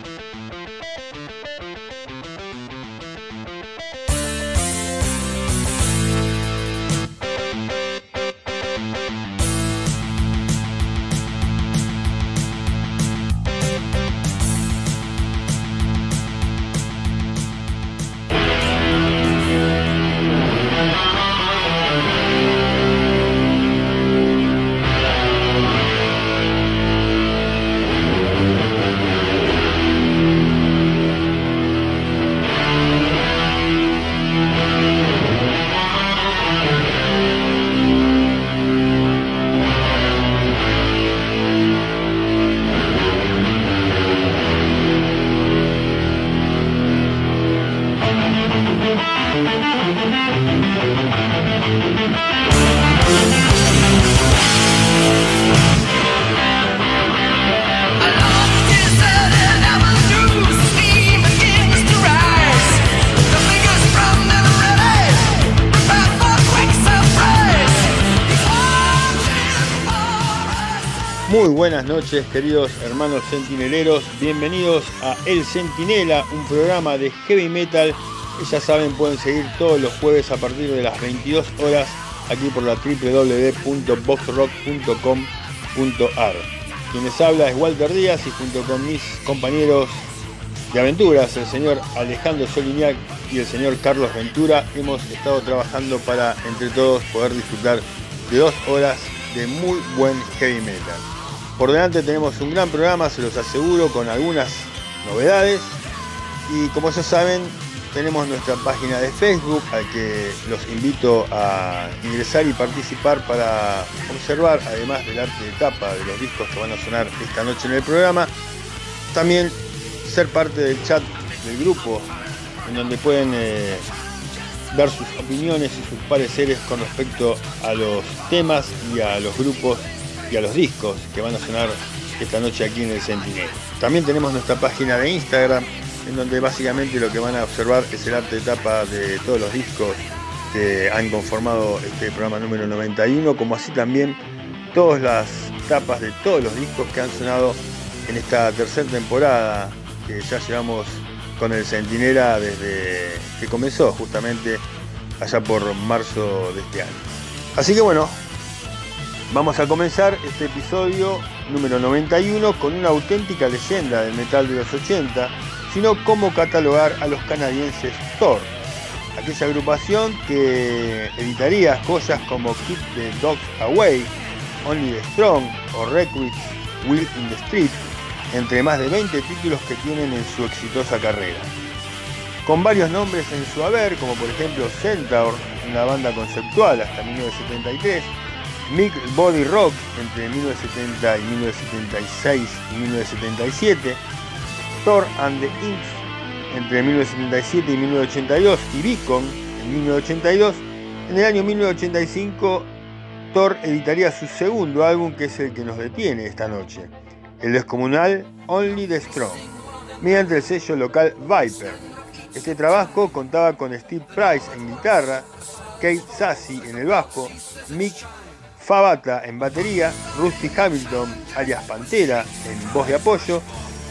Muy buenas noches, queridos hermanos centineleros, bienvenidos a El Centinela, un programa de heavy metal que ya saben pueden seguir todos los jueves a partir de las 22 horas aquí por la www.boxrock.com.ar. Quien les habla es Walter Díaz y junto con mis compañeros de aventuras, el señor Alejandro Soliniak y el señor Carlos Ventura, hemos estado trabajando para entre todos poder disfrutar de 2 horas de muy buen heavy metal. Por delante tenemos un gran programa, se los aseguro, con algunas novedades. Y como ya saben, tenemos nuestra página de Facebook, al que los invito a ingresar y participar para observar, además del arte de tapa de los discos que van a sonar esta noche en el programa, también ser parte del chat del grupo, en donde pueden dar sus opiniones y sus pareceres con respecto a los temas y a los grupos y a los discos que van a sonar esta noche aquí en el Centinela. También tenemos nuestra página de Instagram, en donde básicamente lo que van a observar es el arte de tapa de todos los discos que han conformado este programa número 91, como así también todas las tapas de todos los discos que han sonado en esta tercera temporada que ya llevamos con el Centinela desde que comenzó justamente allá por marzo de este año. Así que bueno, vamos a comenzar este episodio número 91 con una auténtica leyenda del metal de los 80, sino cómo catalogar a los canadienses Thor, aquella agrupación que editaría joyas como Keep the Dogs Away, Only the Strong o Recruits Will in the Street, entre más de 20 títulos que tienen en su exitosa carrera. Con varios nombres en su haber, como por ejemplo Centaur, una banda conceptual hasta 1973, Mick Body Rock entre 1970 y 1976 y 1977, Thor and the Imps entre 1977 y 1982 y Beacon en 1982, en el año 1985 Thor editaría su segundo álbum, que es el que nos detiene esta noche, el descomunal Only the Strong, mediante el sello local Viper. Este trabajo contaba con Steve Price en guitarra, Kate Sassy en el bajo, Mick Favata en batería, Rusty Hamilton alias Pantera en voz de apoyo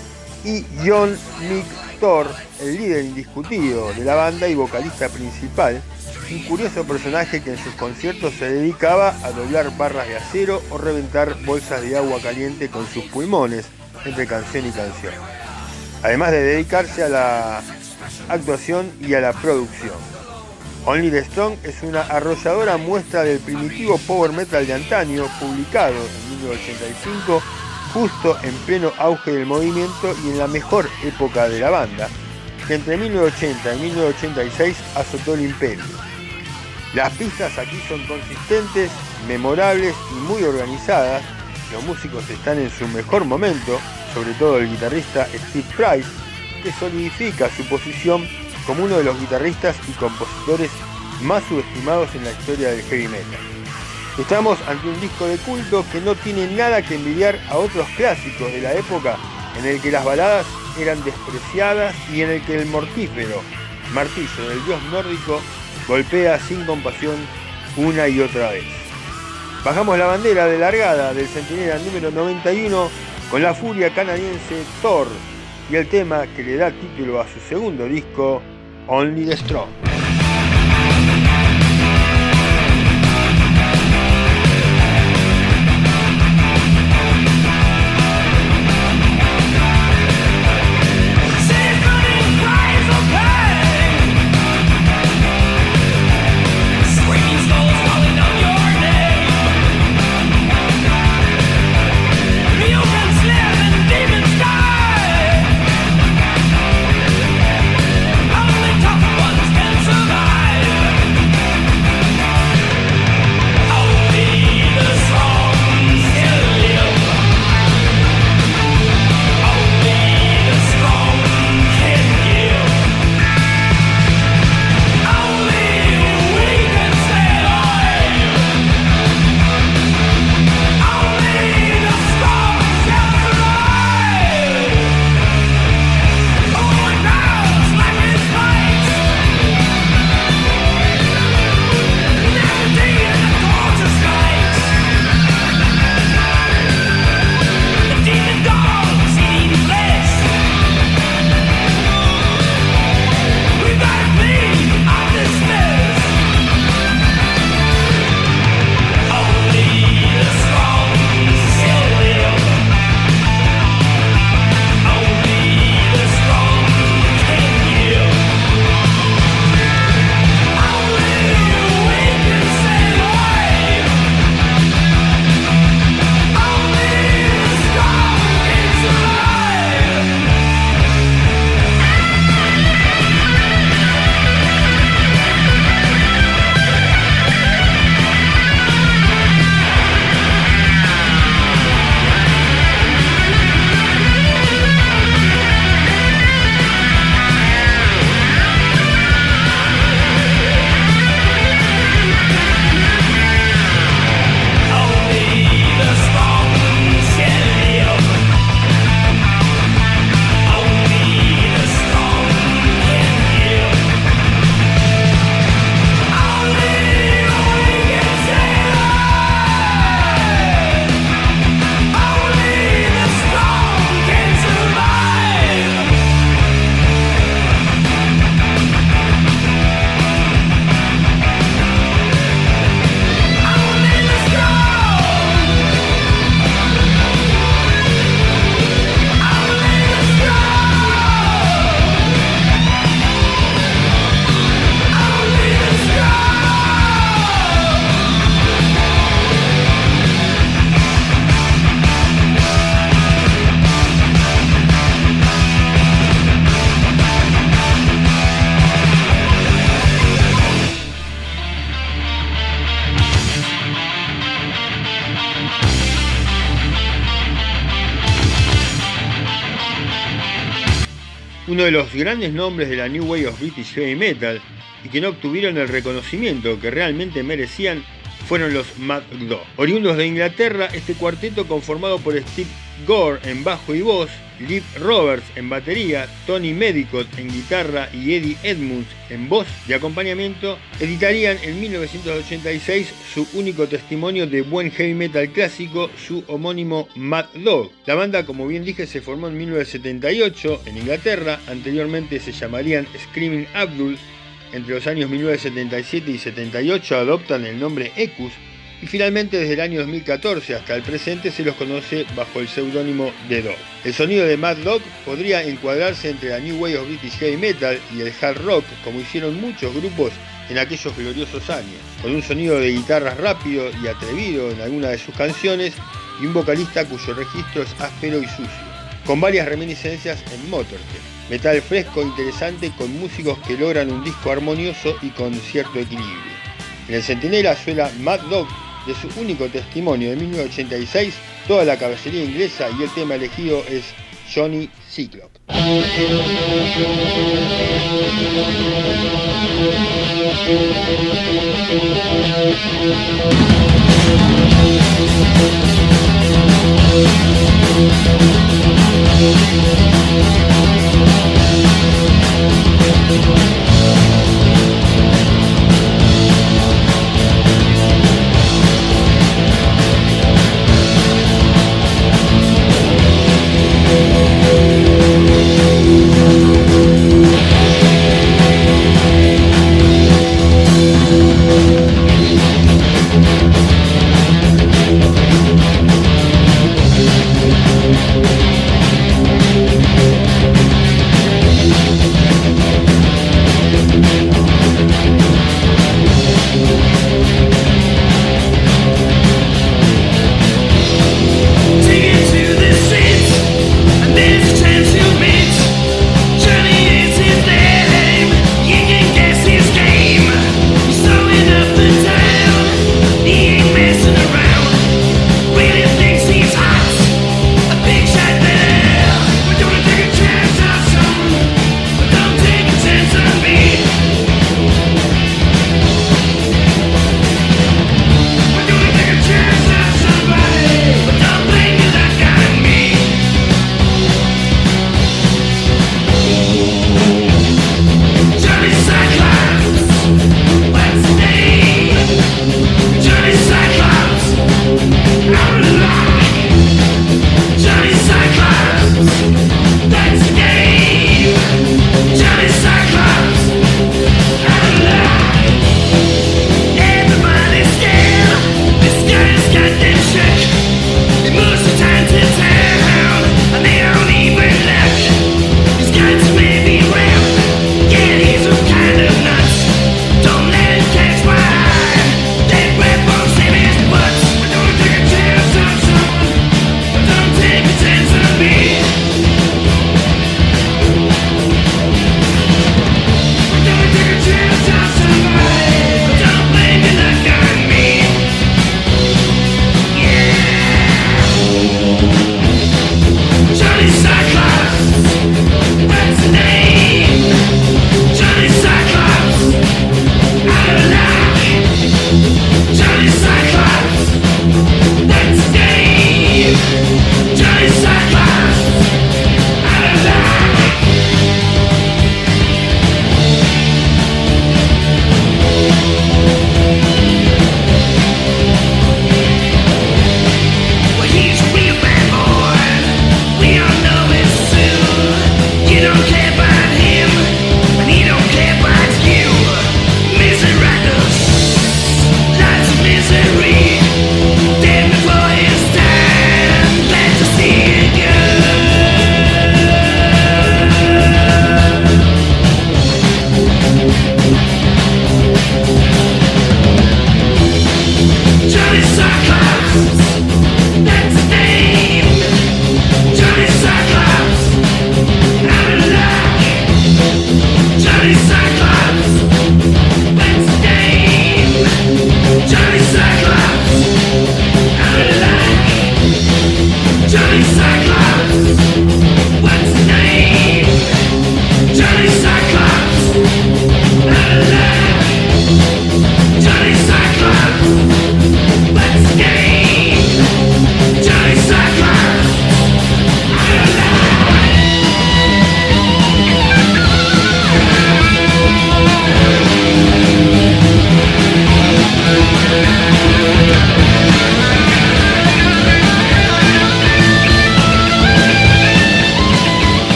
y John Mick Thor, el líder indiscutido de la banda y vocalista principal, un curioso personaje que en sus conciertos se dedicaba a doblar barras de acero o reventar bolsas de agua caliente con sus pulmones entre canción y canción, además de dedicarse a la actuación y a la producción. Only the Strong es una arrolladora muestra del primitivo power metal de antaño, publicado en 1985, justo en pleno auge del movimiento y en la mejor época de la banda, que entre 1980 y 1986 azotó el imperio. Las pistas aquí son consistentes, memorables y muy organizadas. Los músicos están en su mejor momento, sobre todo el guitarrista Steve Price, que solidifica su posición como uno de los guitarristas y compositores más subestimados en la historia del heavy metal. Estamos ante un disco de culto que no tiene nada que envidiar a otros clásicos de la época, en el que las baladas eran despreciadas y en el que el mortífero martillo del dios nórdico golpea sin compasión una y otra vez. Bajamos la bandera de largada del Centinela número 91 con la furia canadiense Thor, y el tema que le da título a su segundo disco, Only the Strong. Uno de los grandes nombres de la New Wave of British Heavy Metal y que no obtuvieron el reconocimiento que realmente merecían fueron los Mad Dog. Oriundos de Inglaterra, este cuarteto conformado por Steve Gore en bajo y voz, Liv Roberts en batería, Tony Medicott en guitarra y Eddie Edmunds en voz de acompañamiento, editarían en 1986 su único testimonio de buen heavy metal clásico, su homónimo Mad Dog. La banda, como bien dije, se formó en 1978 en Inglaterra, anteriormente se llamarían Screaming Abdul. Entre los años 1977 y 78 adoptan el nombre Ecus y finalmente desde el año 2014 hasta el presente se los conoce bajo el seudónimo de Dog. El sonido de Mad Dog podría encuadrarse entre la New Wave of British Heavy Metal y el hard rock, como hicieron muchos grupos en aquellos gloriosos años, con un sonido de guitarras rápido y atrevido en algunas de sus canciones y un vocalista cuyo registro es áspero y sucio, con varias reminiscencias en Motorhead. Metal fresco e interesante con músicos que logran un disco armonioso y con cierto equilibrio. En el Centinela suena Mad Dog de su único testimonio de 1986, toda la caballería inglesa, y el tema elegido es Johnny Cyclop.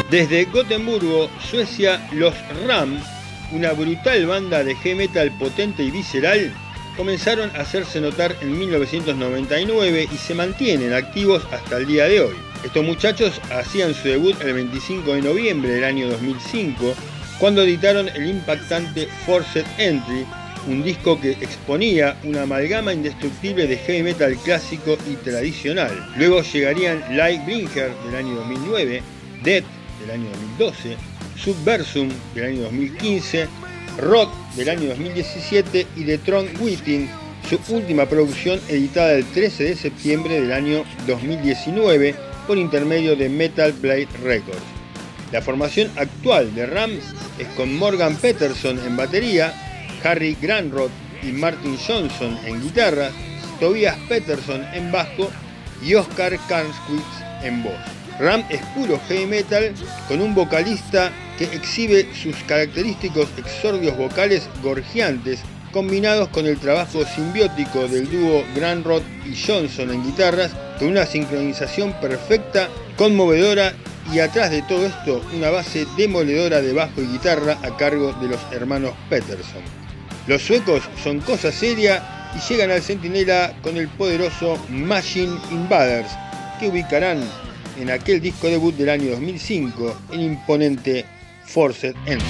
Desde Gotemburgo, Suecia, los Ram, una brutal banda de heavy metal potente y visceral, comenzaron a hacerse notar en 1999 y se mantienen activos hasta el día de hoy. Estos muchachos hacían su debut el 25 de noviembre del año 2005, cuando editaron el impactante Forced Entry, un disco que exponía una amalgama indestructible de heavy metal clásico y tradicional. Luego llegarían Lightbringer del año 2009, Death del año 2012, Subversum del año 2015, Rock del año 2017 y The Throne Within, su última producción editada el 13 de septiembre del año 2019 por intermedio de Metal Blade Records. La formación actual de Ram es con Morgan Peterson en batería, Harry Granroth y Martin Johnson en guitarra, Tobias Peterson en bajo y Oscar Karnskowitz en voz. Ram es puro heavy metal con un vocalista que exhibe sus característicos exordios vocales gorjeantes combinados con el trabajo simbiótico del dúo Granroth y Johnson en guitarras, con una sincronización perfecta, conmovedora y atrás de todo esto una base demoledora de bajo y guitarra a cargo de los hermanos Peterson. Los suecos son cosa seria y llegan al Centinela con el poderoso Machine Invaders, que ubicarán en aquel disco debut del año 2005 el imponente Forced Entry.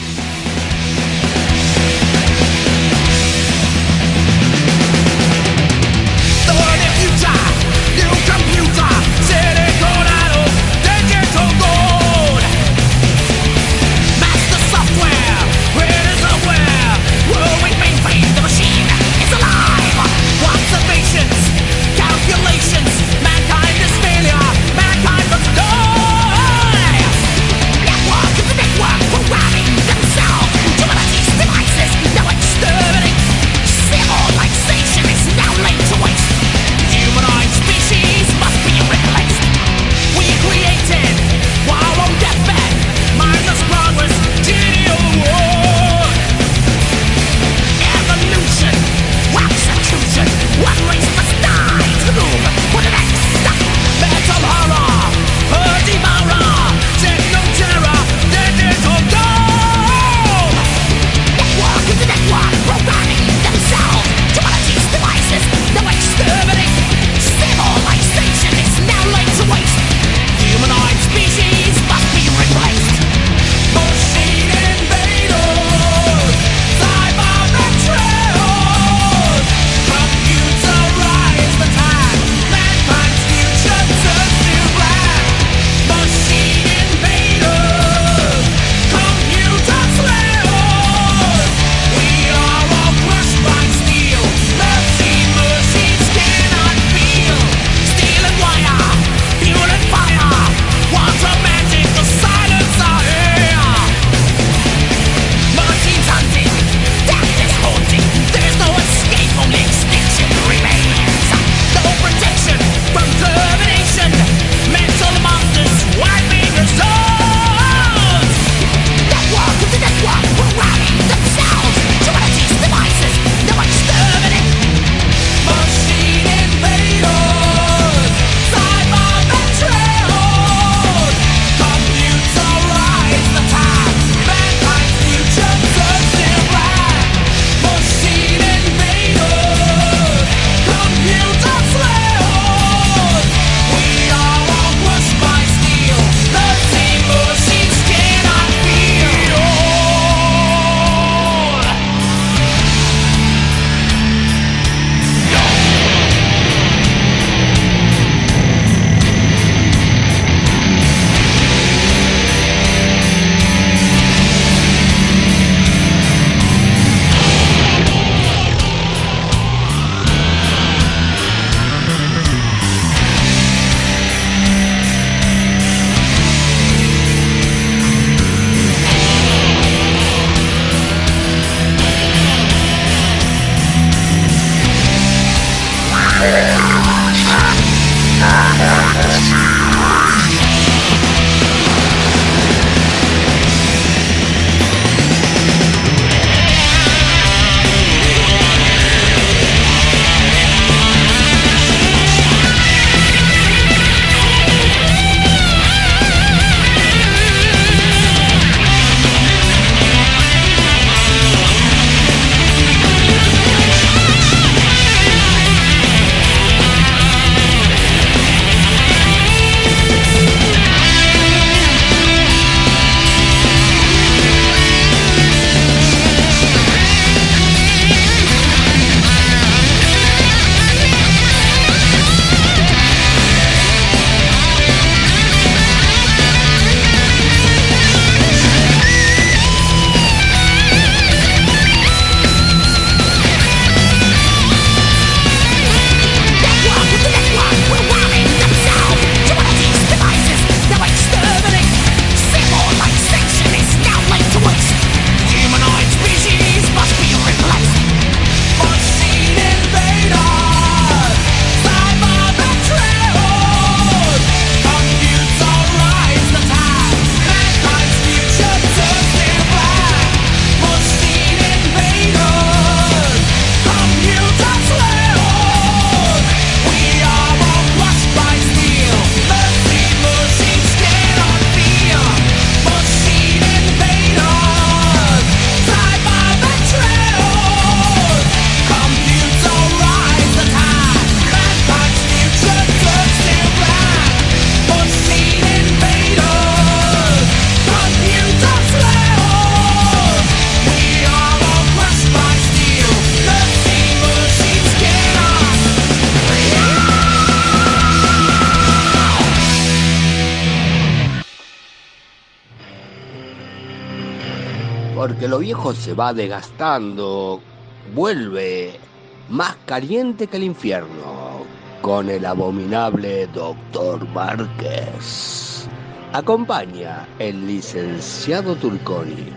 porque lo viejo se va desgastando, vuelve más caliente que el infierno, con el abominable Dr. Márquez. Acompaña el licenciado Turconi.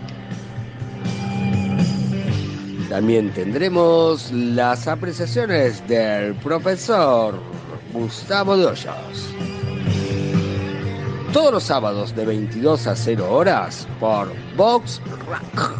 También tendremos las apreciaciones del profesor Gustavo de Hoyos. Todos los sábados de 22 a 0 horas por Vox Rock.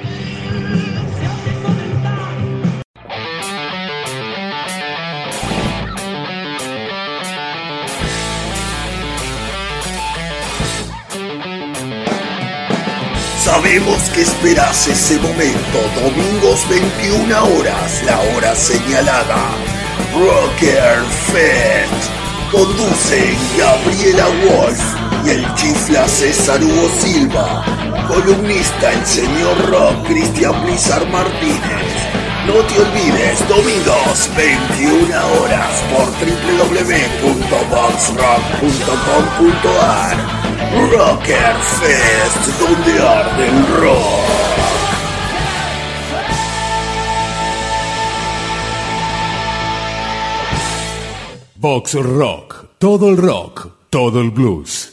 Sabemos que esperas ese momento, domingos 21 horas, la hora señalada. Rocker Fest. Conducen Gabriela Wolf y el chifla César Hugo Silva. Columnista el señor Rock Cristian Blizzard Martínez. No te olvides, domingos 21 horas por www.voxrock.com.ar. Rocker Fest, donde arde el rock. Vox Rock, todo el rock, todo el blues.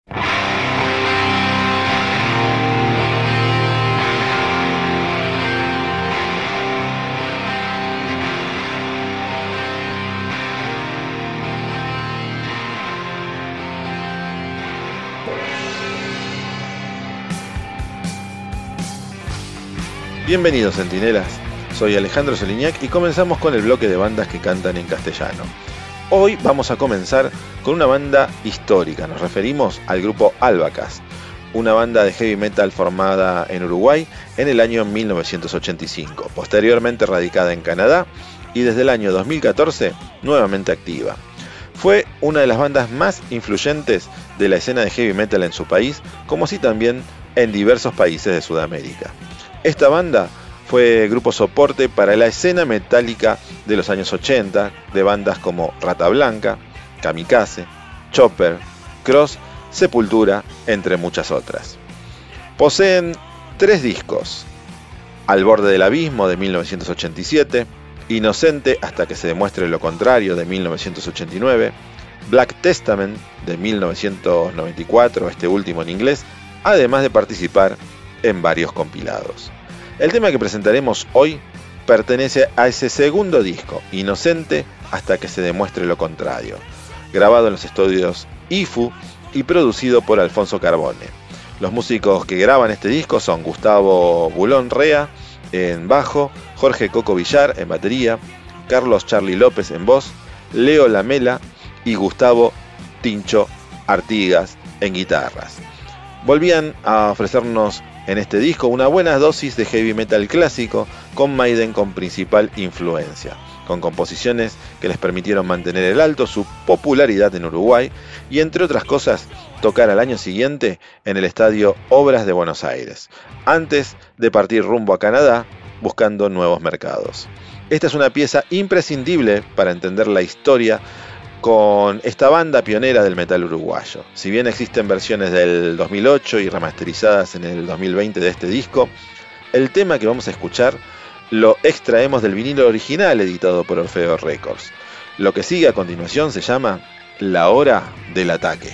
Bienvenidos, centinelas. Soy Alejandro Solignac y comenzamos con el bloque de bandas que cantan en castellano. Hoy vamos a comenzar con una banda histórica. Nos referimos al grupo Albacast, una banda de heavy metal formada en Uruguay en el año 1985, posteriormente radicada en Canadá y desde el año 2014 nuevamente activa. Fue una de las bandas más influyentes de la escena de heavy metal en su país, como así también en diversos países de Sudamérica. Esta banda fue grupo soporte para la escena metálica de los años 80, de bandas como Rata Blanca, Kamikaze, Chopper, Cross, Sepultura, entre muchas otras. Poseen 3 discos: Al borde del abismo de 1987, Inocente hasta que se demuestre lo contrario de 1989, Black Testament de 1994, este último en inglés, además de participar en varios compilados. El tema que presentaremos hoy pertenece a ese segundo disco, Inocente hasta que se demuestre lo contrario, grabado en los estudios IFU y producido por Alfonso Carbone. Los músicos que graban este disco son Gustavo Bulón Rea en bajo, Jorge Coco Villar en batería, Carlos Charlie López en voz, Leo Lamela y Gustavo Tincho Artigas en guitarras. Volvían a ofrecernos en este disco una buena dosis de heavy metal clásico, con Maiden con principal influencia, con composiciones que les permitieron mantener el alto su popularidad en Uruguay y, entre otras cosas, tocar al año siguiente en el estadio Obras de Buenos Aires, antes de partir rumbo a Canadá buscando nuevos mercados. Esta es una pieza imprescindible para entender la historia con esta banda pionera del metal uruguayo. Si bien existen versiones del 2008 y remasterizadas en el 2020 de este disco, el tema que vamos a escuchar lo extraemos del vinilo original editado por Orfeo Records. Lo que sigue a continuación se llama La Hora del Ataque.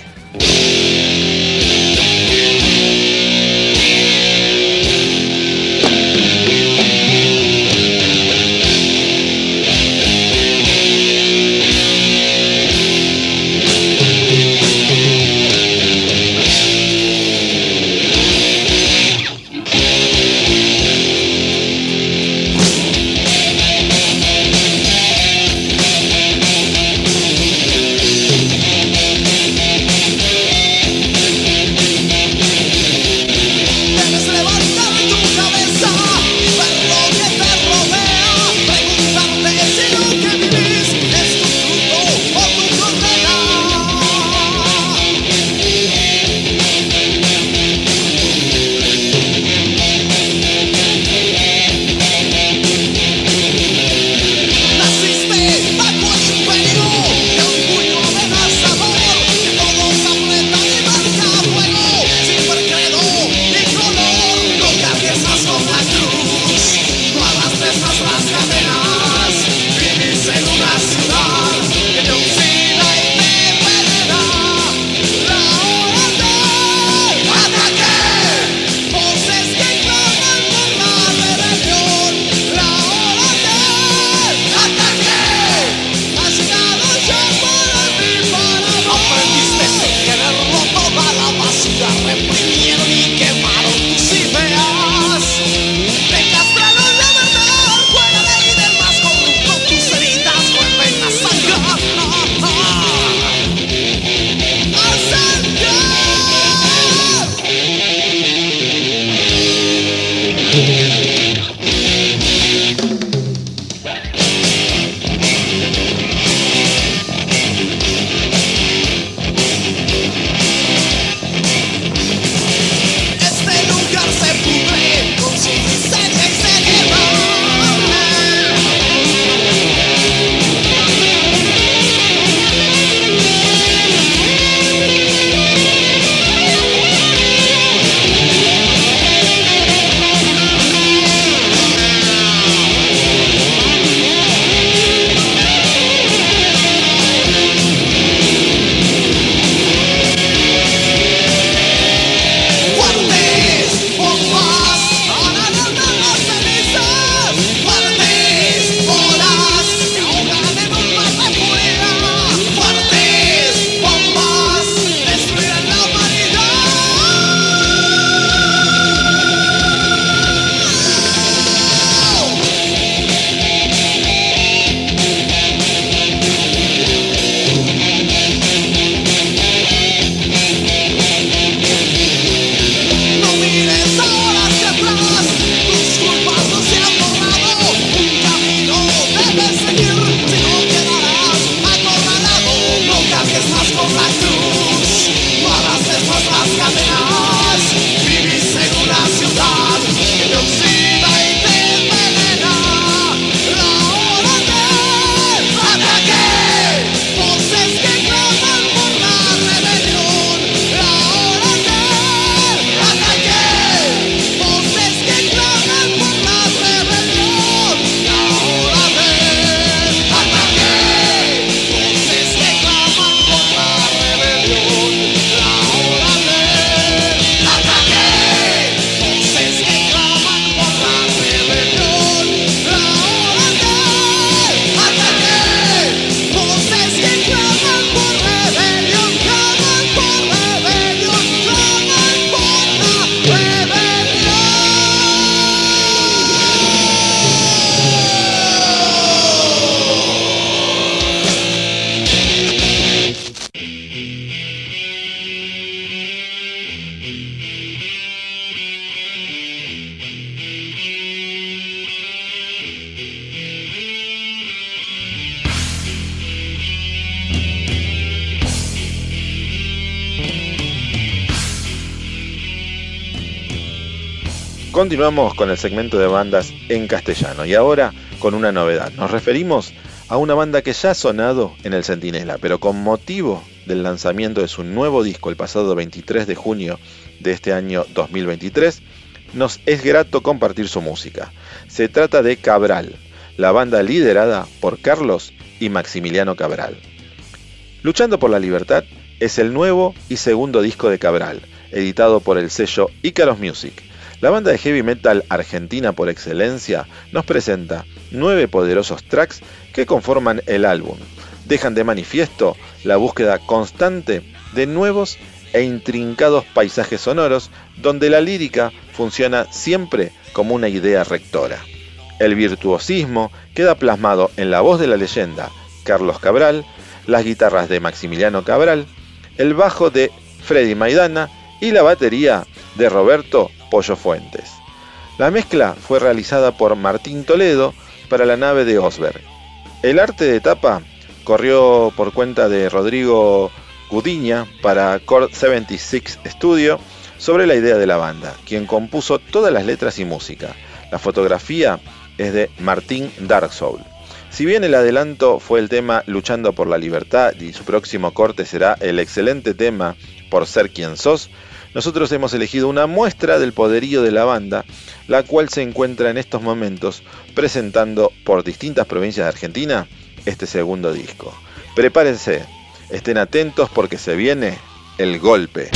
Continuamos con el segmento de bandas en castellano y ahora con una novedad. Nos referimos a una banda que ya ha sonado en el Centinela, pero con motivo del lanzamiento de su nuevo disco el pasado 23 de junio de este año 2023, nos es grato compartir su música. Se trata de Cabral, la banda liderada por Carlos y Maximiliano Cabral. Luchando por la Libertad es el nuevo y segundo disco de Cabral, editado por el sello Icaros Music. La banda de heavy metal argentina por excelencia nos presenta 9 poderosos tracks que conforman el álbum. Dejan de manifiesto la búsqueda constante de nuevos e intrincados paisajes sonoros donde la lírica funciona siempre como una idea rectora. El virtuosismo queda plasmado en la voz de la leyenda Carlos Cabral, las guitarras de Maximiliano Cabral, el bajo de Freddy Maidana y la batería de Roberto Pollo Fuentes. La mezcla fue realizada por Martín Toledo para la nave de Osberg. El arte de tapa corrió por cuenta de Rodrigo Gudiña para Cord 76 Studio sobre la idea de la banda, quien compuso todas las letras y música. La fotografía es de Martín Darksoul. Si bien el adelanto fue el tema Luchando por la Libertad y su próximo corte será el excelente tema Por Ser Quien Sos, nosotros hemos elegido una muestra del poderío de la banda, la cual se encuentra en estos momentos presentando por distintas provincias de Argentina este segundo disco. Prepárense, estén atentos porque se viene el golpe.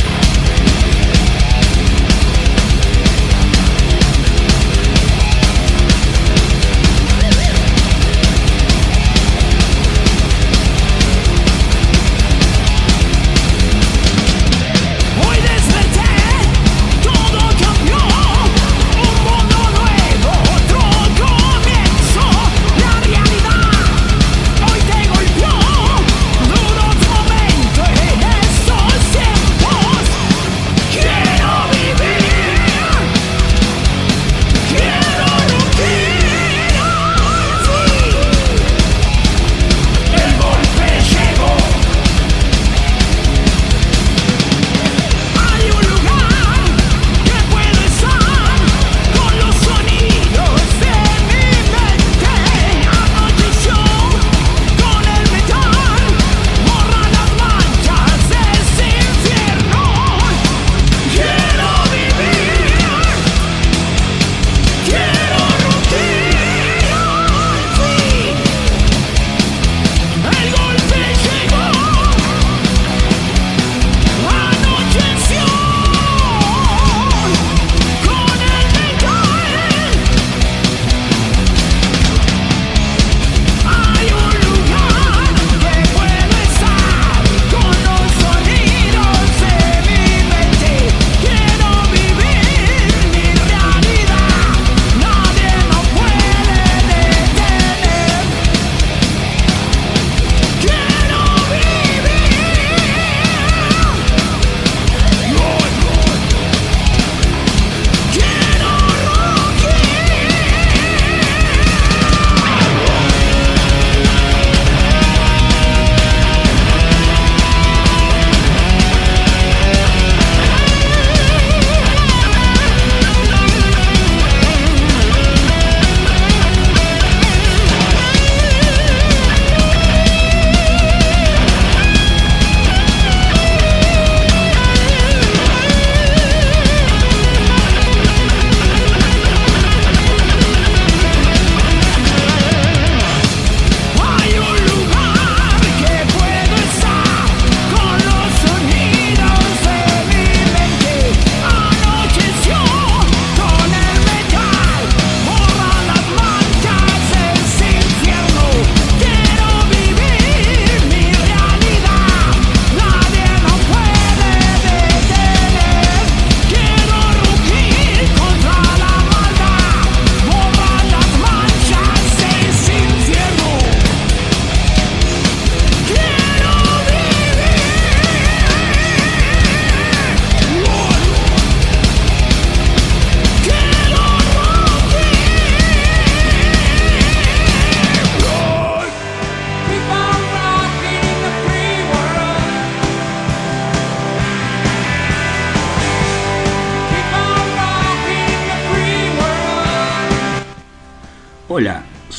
Momentos en estos tiempos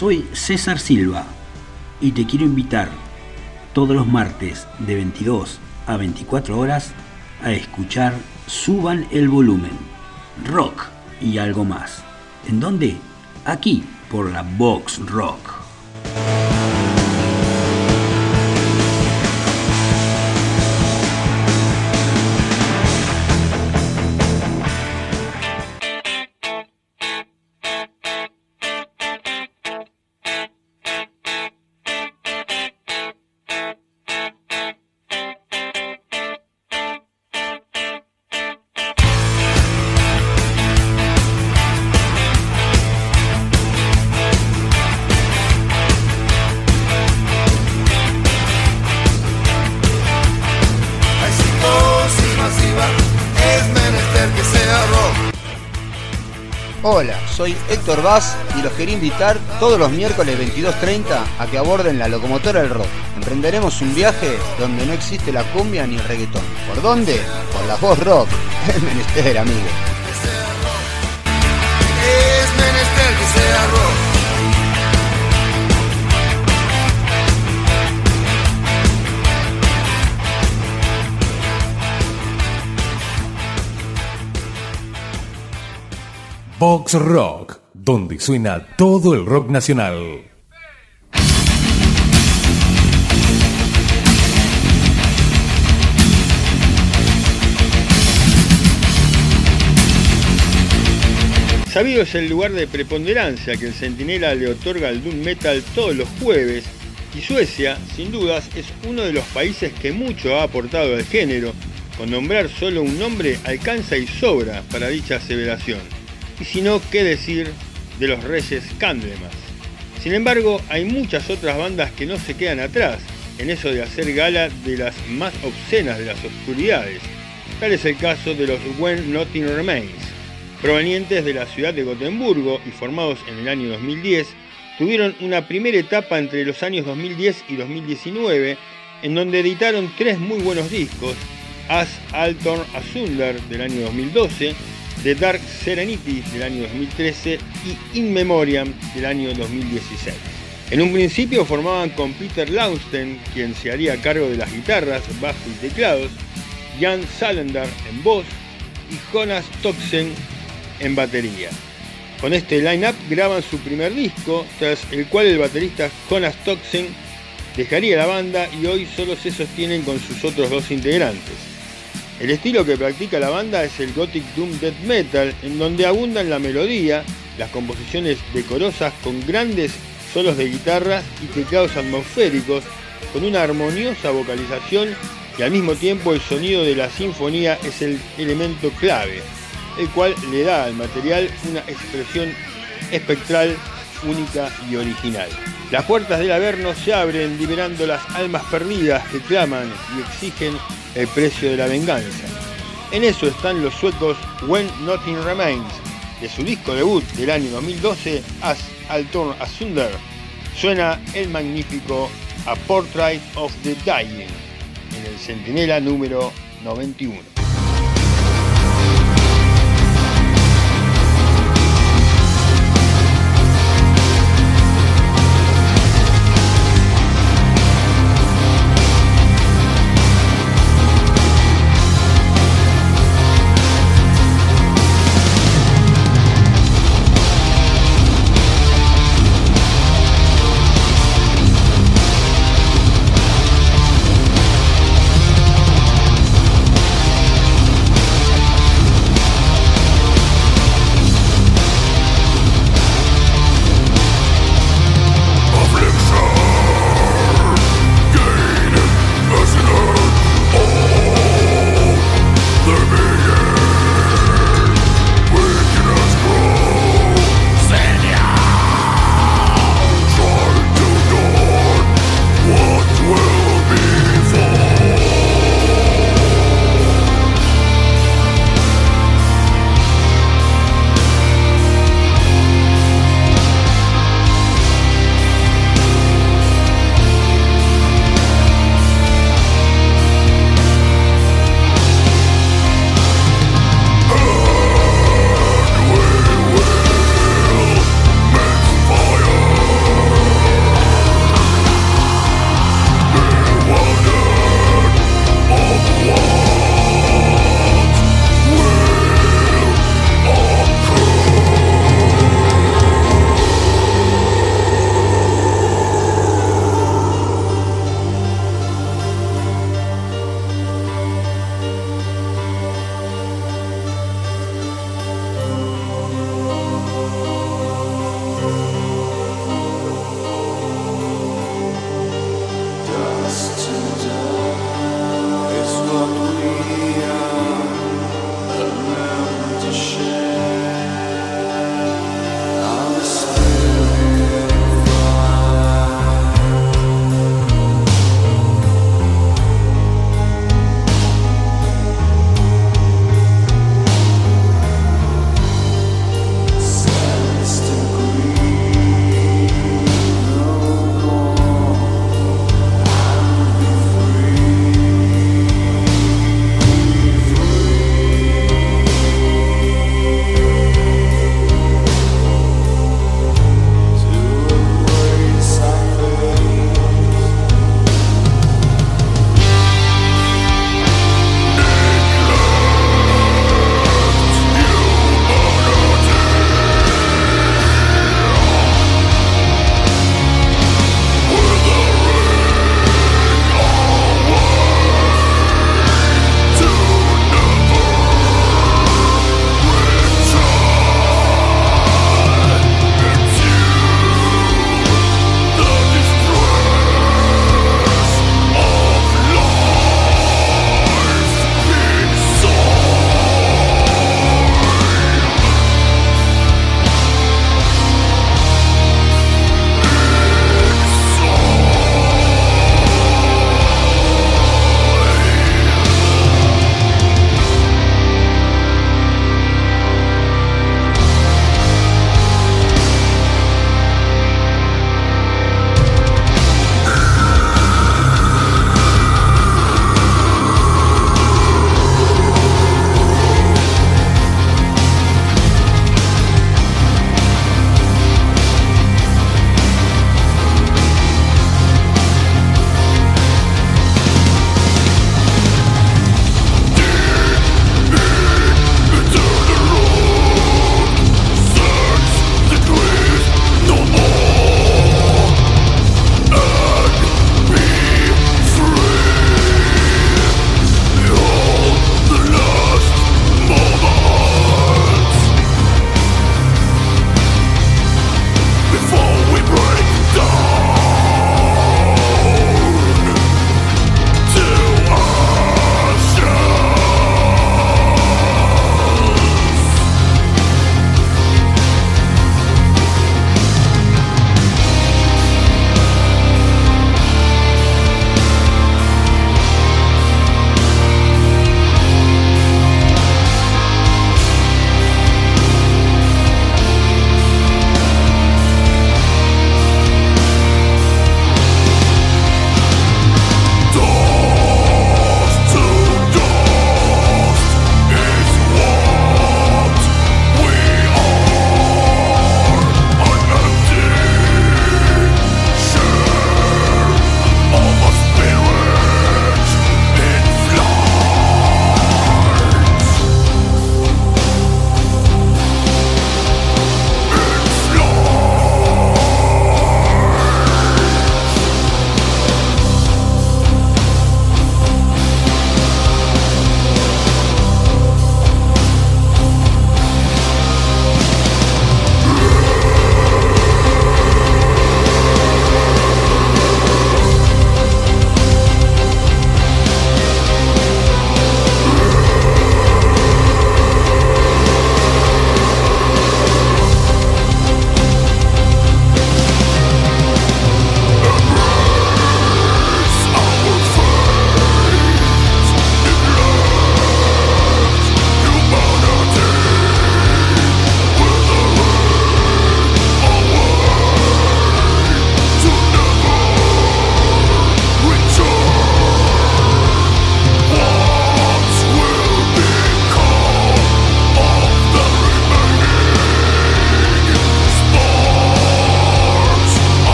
soy César Silva y te quiero invitar todos los martes de 22 a 24 horas a escuchar Suban el Volumen, rock y algo más. ¿En dónde? Aquí, por la Vox Rock. Hola, soy Héctor Vaz y los quería invitar todos los miércoles 22:30 a que aborden la locomotora del rock. Emprenderemos un viaje donde no existe la cumbia ni el reggaetón. ¿Por dónde? Por la Vox Rock. Es menester, amigo. Es menester que sea rock. Vox Rock, donde suena todo el rock nacional. Sabido es el lugar de preponderancia que el Centinela le otorga al Doom Metal todos los jueves, y Suecia, sin dudas, es uno de los países que mucho ha aportado al género. Con nombrar solo un nombre alcanza y sobra para dicha aseveración. Y si no, ¿qué decir de los Reyes Candlemas? Sin embargo, hay muchas otras bandas que no se quedan atrás en eso de hacer gala de las más obscenas de las oscuridades. Tal es el caso de los When Nothing Remains. Provenientes de la ciudad de Gotemburgo y formados en el año 2010, tuvieron una primera etapa entre los años 2010 y 2019, en donde editaron 3 muy buenos discos: As Altorn Asunder del año 2012, The Dark Serenity del año 2013 y In Memoriam del año 2016. En un principio formaban con Peter Lausten, quien se haría cargo de las guitarras, bajo y teclados, Jan Salander en voz y Jonas Toxen en batería. Con este line-up graban su primer disco, tras el cual el baterista Jonas Toxen dejaría la banda y hoy solo se sostienen con sus otros 2 integrantes. El estilo que practica la banda es el Gothic Doom Death Metal, en donde abundan la melodía, las composiciones decorosas con grandes solos de guitarras y teclados atmosféricos, con una armoniosa vocalización, y al mismo tiempo el sonido de la sinfonía es el elemento clave, el cual le da al material una expresión espectral, única y original. Las puertas del Averno se abren liberando las almas perdidas que claman y exigen el precio de la venganza. En eso están los suecos When Nothing Remains. De su disco debut del año 2012, As Altorn Asunder, suena el magnífico A Portrait of the Dying en el Centinela número 91.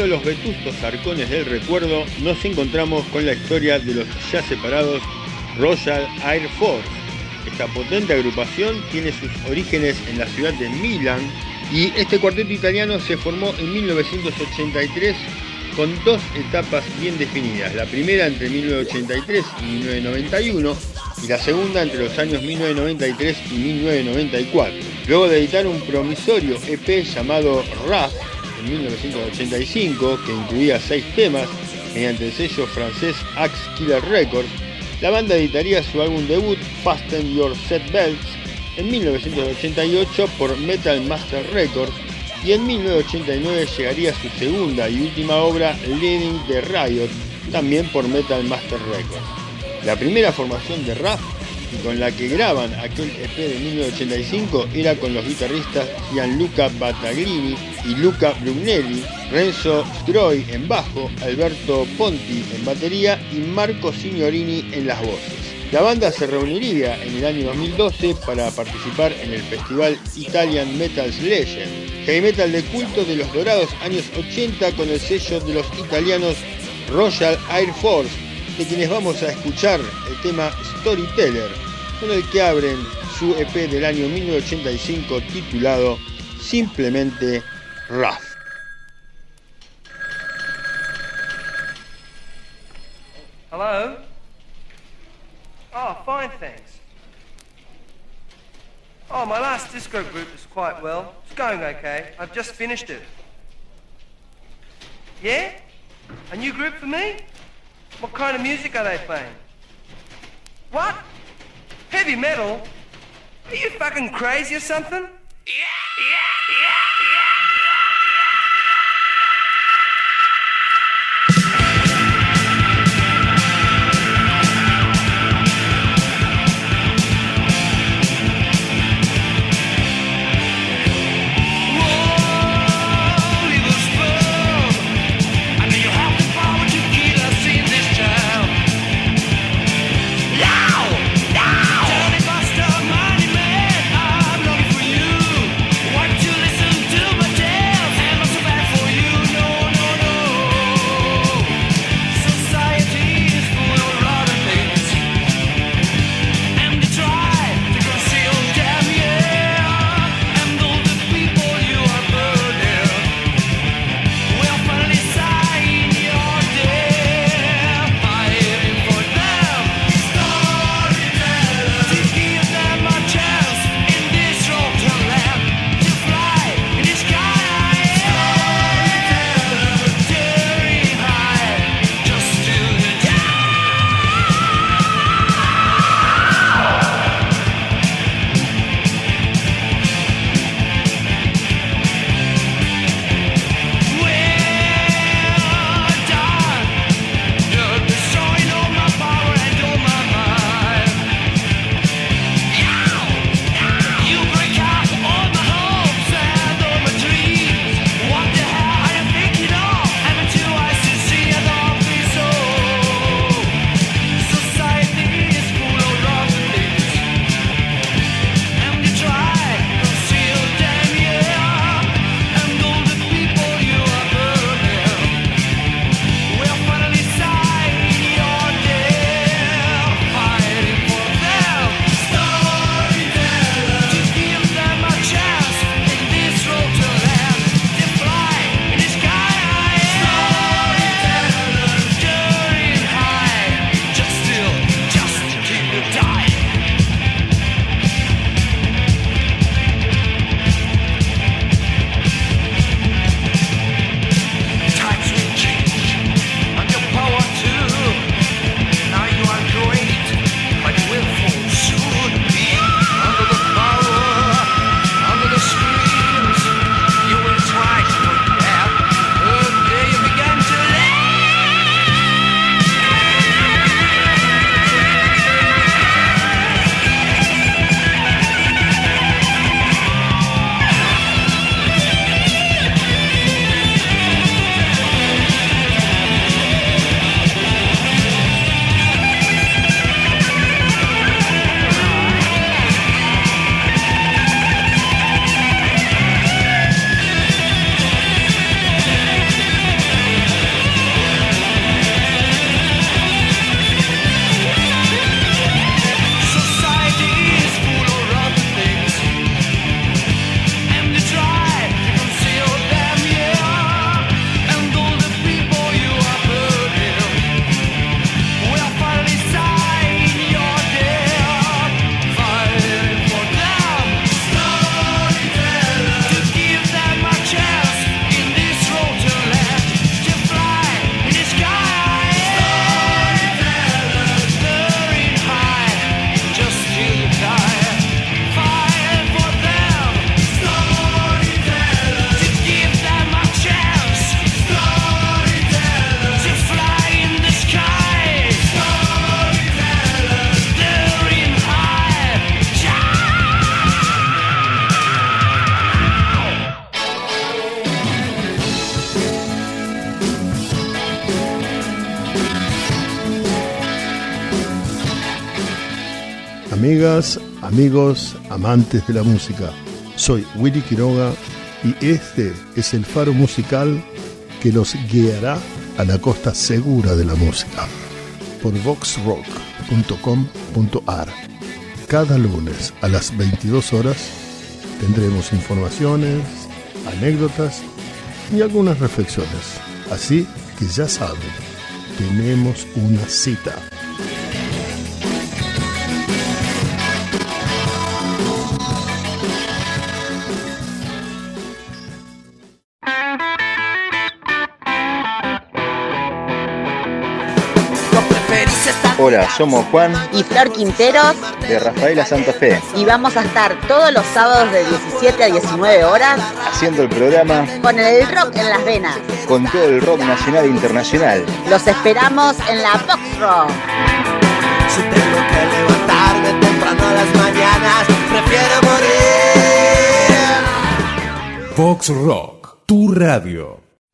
los vetustos arcones del recuerdo, nos encontramos con la historia de los ya separados Royal Air Force. Esta potente agrupación tiene sus orígenes en la ciudad de Milán y este cuarteto italiano se formó en 1983 con dos etapas bien definidas. La primera entre 1983 y 1991 y la segunda entre los años 1993 y 1994. Luego de editar un promisorio EP llamado Rough en 1985, que incluía 6 temas, mediante el sello francés Axe Killer Records, la banda editaría su álbum debut Fasten Your Seatbelts en 1988 por Metal Master Records y en 1989 llegaría su segunda y última obra Leading the Riot, también por Metal Master Records. La primera formación de Rough y con la que graban aquel EP de 1985 era con los guitarristas Gianluca Battaglini y Luca Brugnelli, Renzo Scroi en bajo, Alberto Ponti en batería y Marco Signorini en las voces. La banda se reuniría en el año 2012 para participar en el festival Italian Metal Legend, heavy metal de culto de los dorados años 80 con el sello de los italianos Royal Air Force, de quienes vamos a escuchar el tema Storyteller, con el que abren su EP del año 1985 titulado simplemente Rough. Hello? Oh, fine, thanks. Oh, my last disco group was quite well. It's going okay. I've just finished it. Yeah? A new group for me? What kind of music are they playing? What? Heavy metal? Are you fucking crazy or something? Now, Johnny Buster, money man, I'm looking for you. Amigas, amigos, amantes de la música, soy Willy Quiroga y este es el faro musical que los guiará a la costa segura de la música por voxrock.com.ar. Cada lunes a las 22 horas tendremos informaciones, anécdotas y algunas reflexiones. Así que ya saben, tenemos una cita. Hola, somos Juan y Flor Quinteros de Rafaela Santa Fe y vamos a estar todos los sábados de 17 a 19 horas haciendo el programa con el rock en las venas, con todo el rock nacional e internacional. Los esperamos en la Box Rock. Si tengo que levantarme temprano a las mañanas, prefiero morir. Box Rock, tu radio.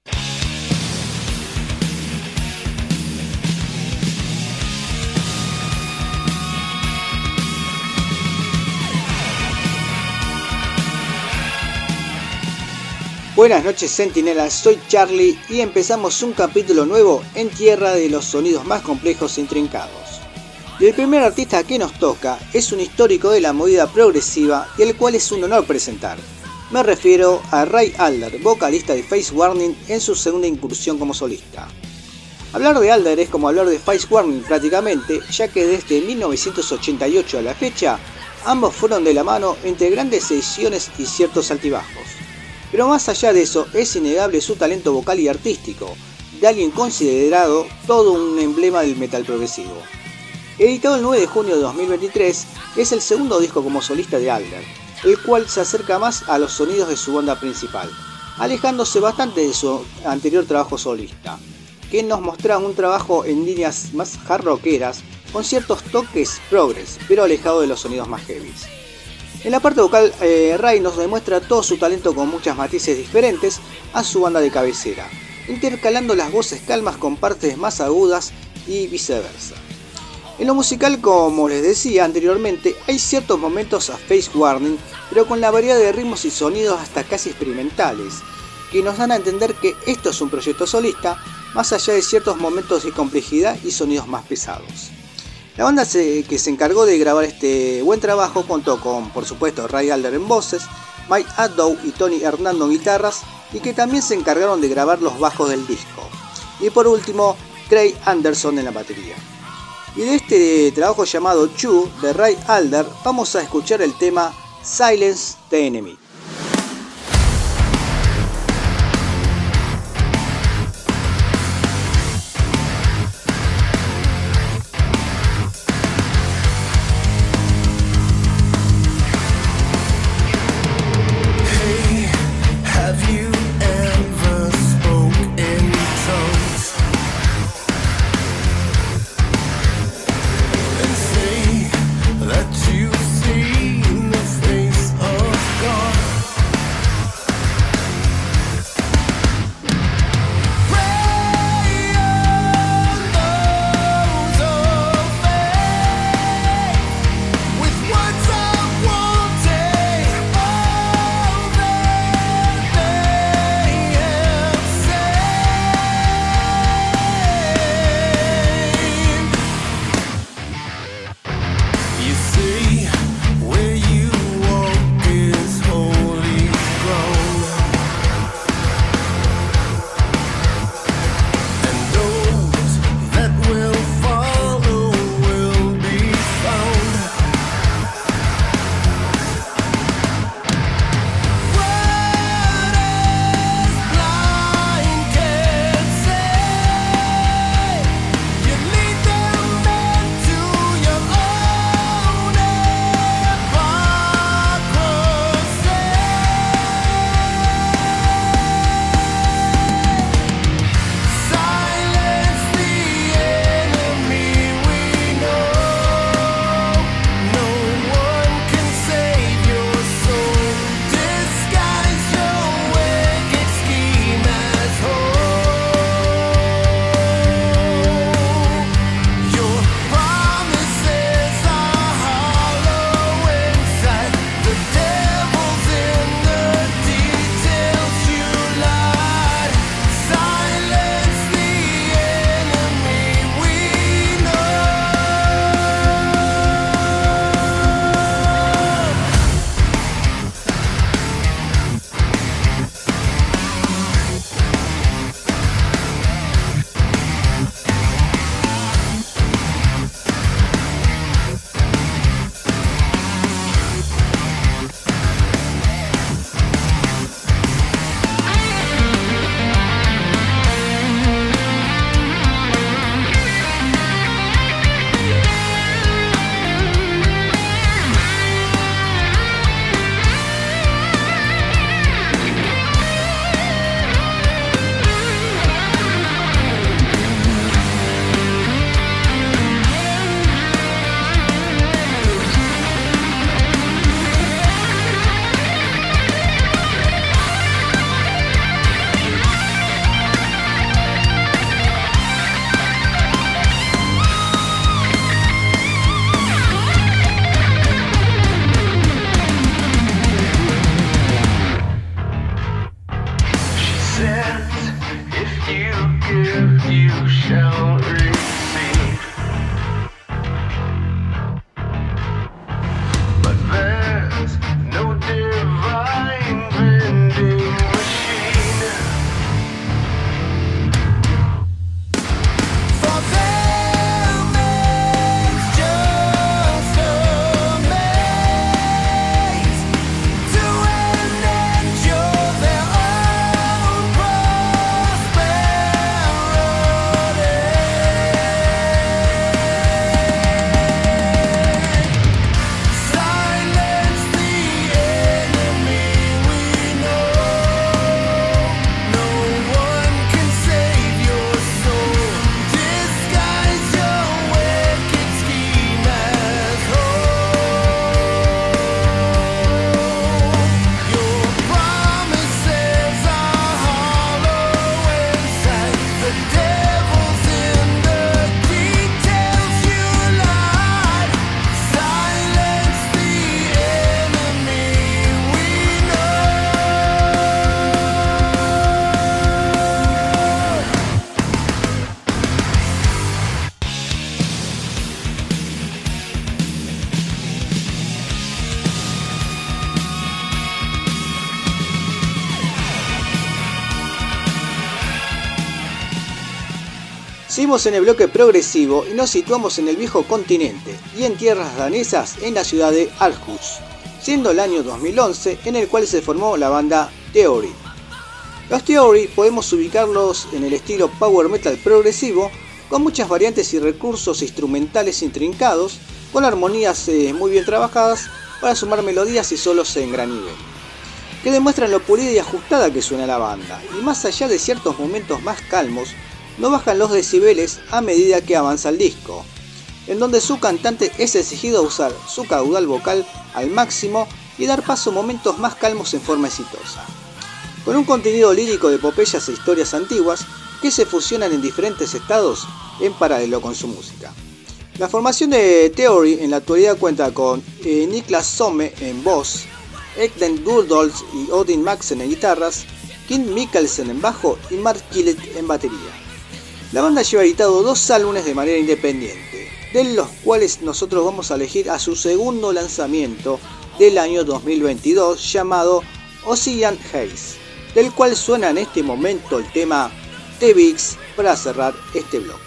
Buenas noches, Centinelas, soy Charlie y empezamos un capítulo nuevo en tierra de los sonidos más complejos e intrincados. Y el primer artista que nos toca es un histórico de la movida progresiva y el cual es un honor presentar. Me refiero a Ray Alder, vocalista de Face Warning en su segunda incursión como solista. Hablar de Alder es como hablar de Face Warning prácticamente, ya que desde 1988 a la fecha, ambos fueron de la mano entre grandes ediciones y ciertos altibajos. Pero más allá de eso, es innegable su talento vocal y artístico, de alguien considerado todo un emblema del metal progresivo. Editado el 9 de junio de 2023, es el segundo disco como solista de Alder, el cual se acerca más a los sonidos de su banda principal, alejándose bastante de su anterior trabajo solista, que nos mostraba un trabajo en líneas más hard rockeras, con ciertos toques progress, pero alejado de los sonidos más heavies. En la parte vocal, Ray nos demuestra todo su talento con muchas matices diferentes a su banda de cabecera, intercalando las voces calmas con partes más agudas y viceversa. En lo musical, como les decía anteriormente, hay ciertos momentos a Face Warning, pero con la variedad de ritmos y sonidos hasta casi experimentales, que nos dan a entender que esto es un proyecto solista, más allá de ciertos momentos de complejidad y sonidos más pesados. La banda que se encargó de grabar este buen trabajo contó con, por supuesto, Ray Alder en voces, Mike Addow y Tony Hernando en guitarras, y que también se encargaron de grabar los bajos del disco. Y por último, Craig Anderson en la batería. Y de este trabajo llamado Chew de Ray Alder vamos a escuchar el tema Silence the Enemy. That you see the face of God. Seguimos en el bloque progresivo y nos situamos en el viejo continente y en tierras danesas en la ciudad de Aarhus, siendo el año 2011 en el cual se formó la banda Theory. Los Theory podemos ubicarlos en el estilo power metal progresivo, con muchas variantes y recursos instrumentales intrincados, con armonías muy bien trabajadas para sumar melodías y solos en gran nivel, que demuestran lo pulida y ajustada que suena la banda, y más allá de ciertos momentos más calmos, no bajan los decibeles a medida que avanza el disco, en donde su cantante es exigido a usar su caudal vocal al máximo y dar paso a momentos más calmos en forma exitosa, con un contenido lírico de epopeyas e historias antiguas que se fusionan en diferentes estados en paralelo con su música. La formación de Theory en la actualidad cuenta con Niklas Somme en voz, Egden Guldols y Odin Maxen en guitarras, Kim Mikkelsen en bajo y Mark Gillett en batería. La banda lleva editado 2 álbumes de manera independiente, de los cuales nosotros vamos a elegir a su segundo lanzamiento del año 2022 llamado Ocean Haze, del cual suena en este momento el tema The Bigs para cerrar este bloque.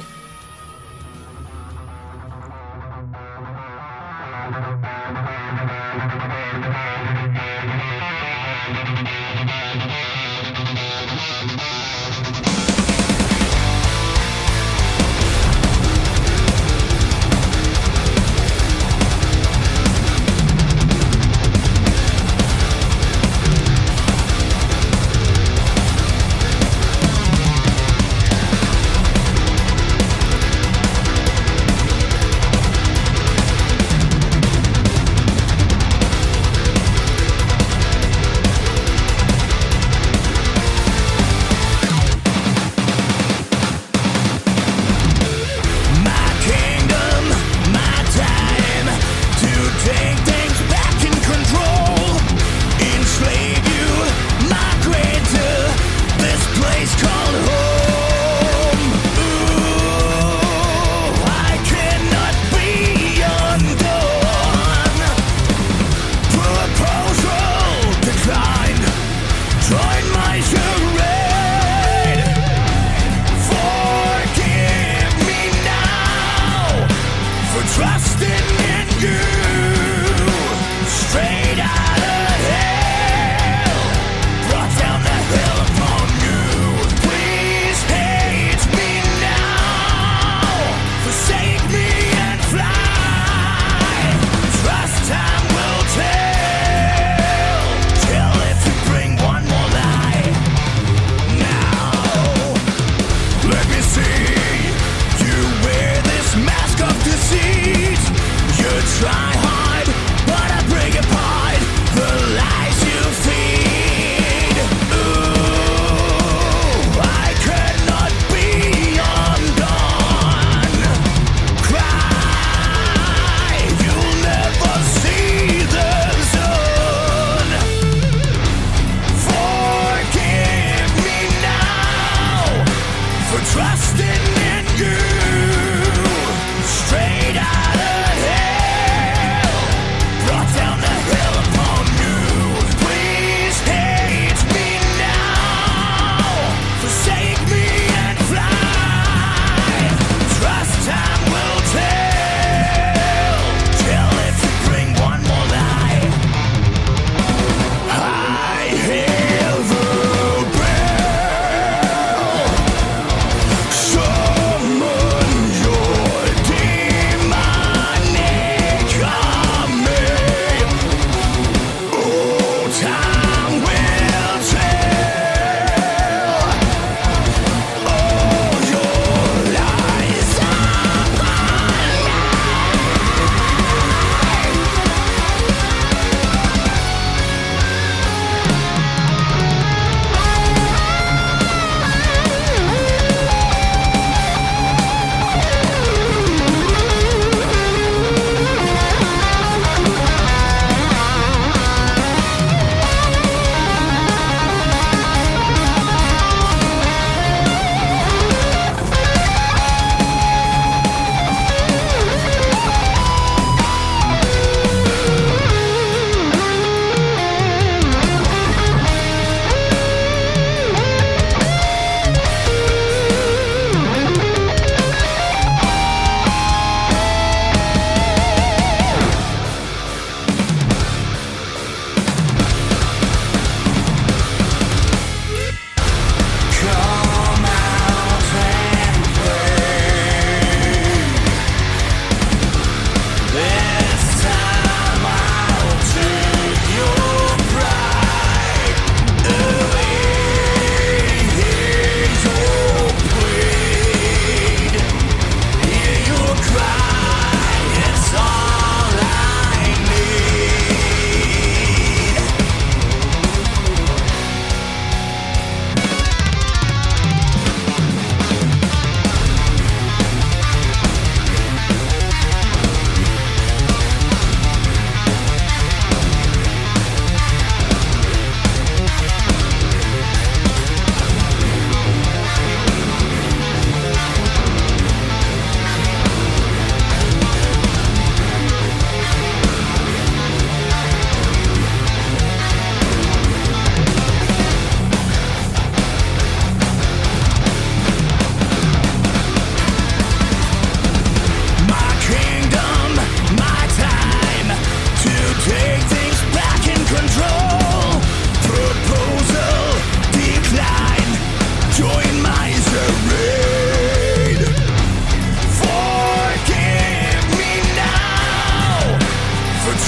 Trusting in you.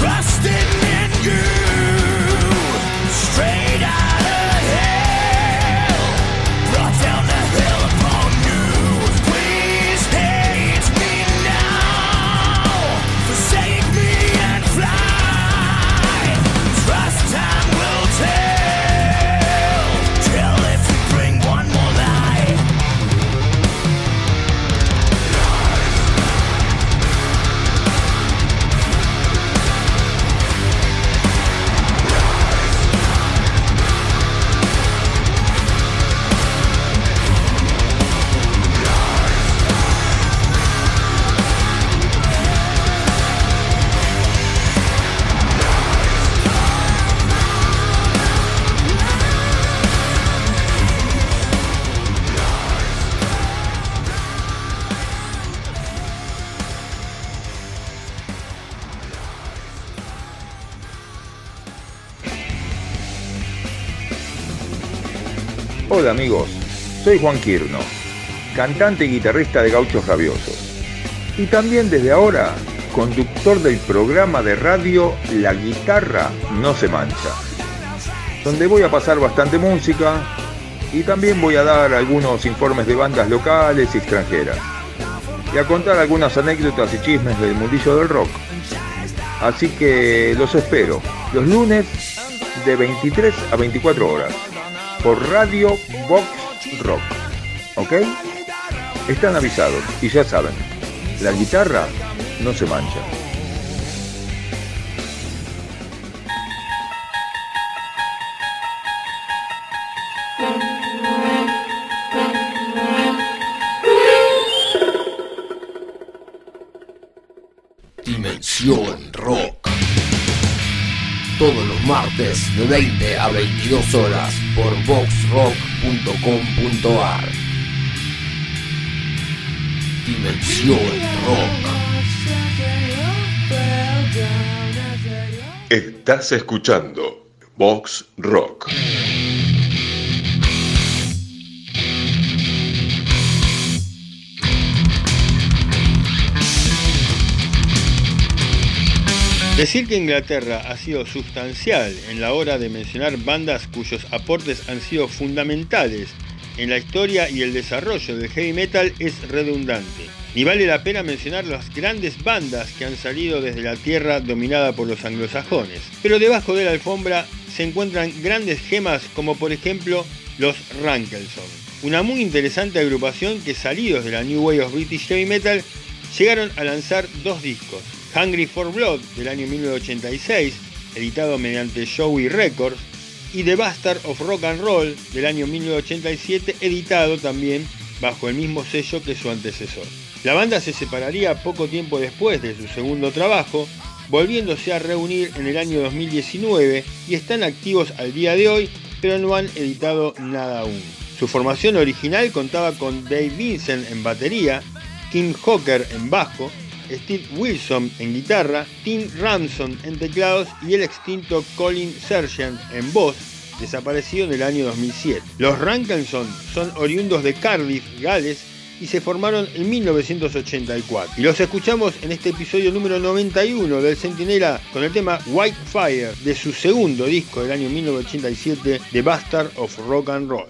Hola amigos, soy Juan Quirno, cantante y guitarrista de Gauchos Rabiosos. Y también desde ahora, conductor del programa de radio La Guitarra No Se Mancha, donde voy a pasar bastante música y también voy a dar algunos informes de bandas locales y extranjeras. Y a contar algunas anécdotas y chismes del mundillo del rock. Así que los espero los lunes de 23 a 24 horas por Radio Vox Rock. ¿Ok? Están avisados y ya saben, la guitarra no se mancha. Dimensión Rock. Todos los martes de 20 a 22 horas por voxrock.com.ar. Dimensión Rock. Estás escuchando Vox Rock. Decir que Inglaterra ha sido sustancial en la hora de mencionar bandas cuyos aportes han sido fundamentales en la historia y el desarrollo del heavy metal es redundante. Ni vale la pena mencionar las grandes bandas que han salido desde la tierra dominada por los anglosajones. Pero debajo de la alfombra se encuentran grandes gemas como por ejemplo los Rankelson, una muy interesante agrupación que, salidos de la New Wave of British Heavy Metal, llegaron a lanzar dos discos: Hungry for Blood del año 1986, editado mediante Joey Records, y The Bastard of Rock and Roll del año 1987, editado también bajo el mismo sello que su antecesor. La banda se separaría poco tiempo después de su segundo trabajo, volviéndose a reunir en el año 2019 y están activos al día de hoy, pero no han editado nada aún. Su formación original contaba con Dave Vincent en batería, Kim Hooker en bajo, Steve Wilson en guitarra, Tim Ramson en teclados y el extinto Colin Sergeant en voz, desaparecido en el año 2007. Los Rankelson son oriundos de Cardiff, Gales, y se formaron en 1984. Y los escuchamos en este episodio número 91 del Centinela con el tema White Fire de su segundo disco del año 1987, The Bastard of Rock and Roll.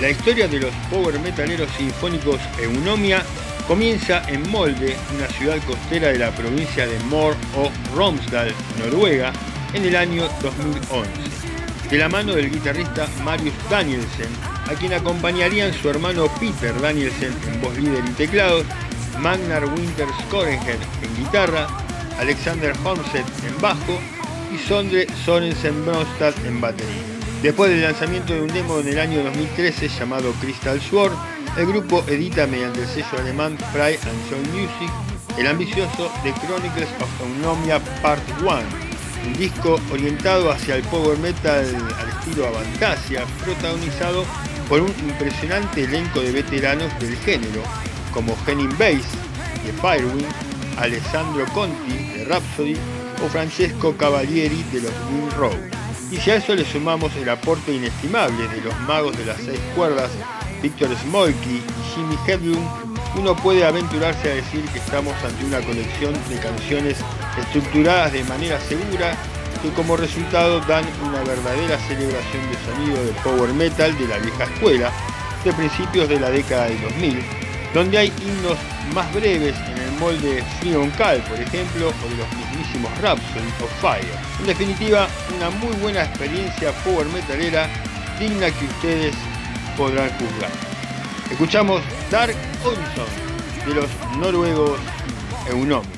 La historia de los power metaleros sinfónicos Eunomia comienza en Molde, una ciudad costera de la provincia de Møre og Romsdal, Noruega, en el año 2011, de la mano del guitarrista Marius Danielsen, a quien acompañarían su hermano Peter Danielsen en voz líder y teclados, Magnar Winter Skorenhen en guitarra, Alexander Holmset en bajo y Sondre Sorensen Brostad en batería. Después del lanzamiento de un demo en el año 2013 llamado Crystal Sword, el grupo edita mediante el sello alemán Fry and Sound Music el ambicioso The Chronicles of Eunomia Part 1, un disco orientado hacia el power metal al estilo Avantasia, protagonizado por un impresionante elenco de veteranos del género, como Henning Bass de Firewind, Alessandro Conti de Rhapsody o Francesco Cavalieri de los Wind Road. Y si a eso le sumamos el aporte inestimable de los magos de las 6 cuerdas, Victor Smolky y Jimmy Hedlund, uno puede aventurarse a decir que estamos ante una colección de canciones estructuradas de manera segura que como resultado dan una verdadera celebración de sonido de power metal de la vieja escuela de principios de la década de 2000, donde hay himnos más breves en el molde Free on Call, por ejemplo, o de los mismísimos Rhapsody of Fire. En definitiva, una muy buena experiencia power metalera digna que ustedes podrán juzgar. Escuchamos Dark Horizon de los noruegos Eunomia.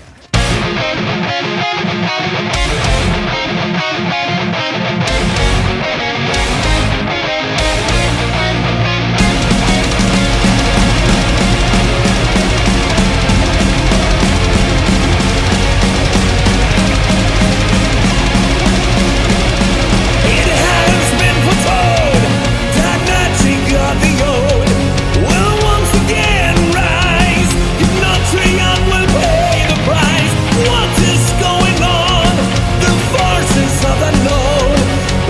What is going on? The forces of the Lord.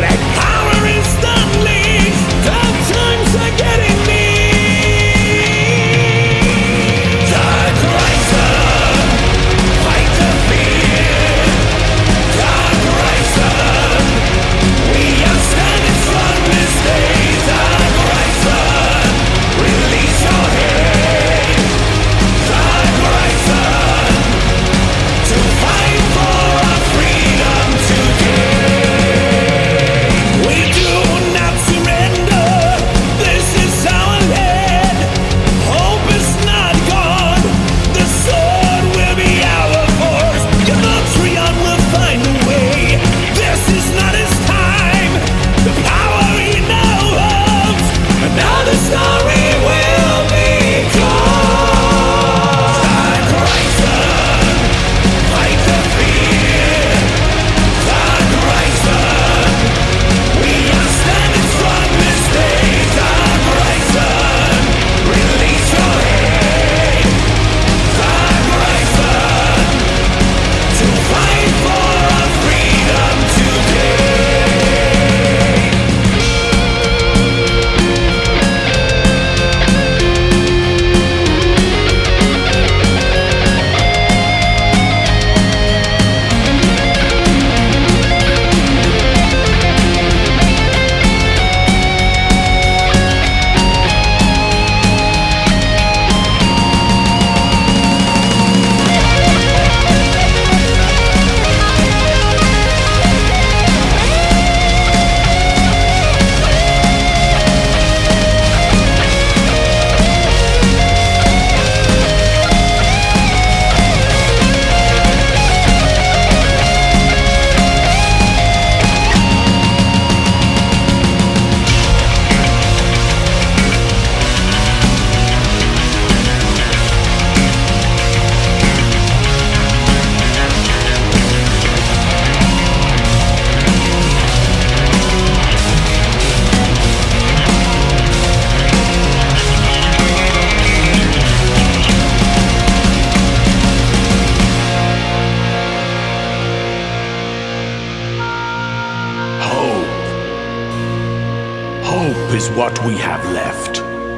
is what we have left.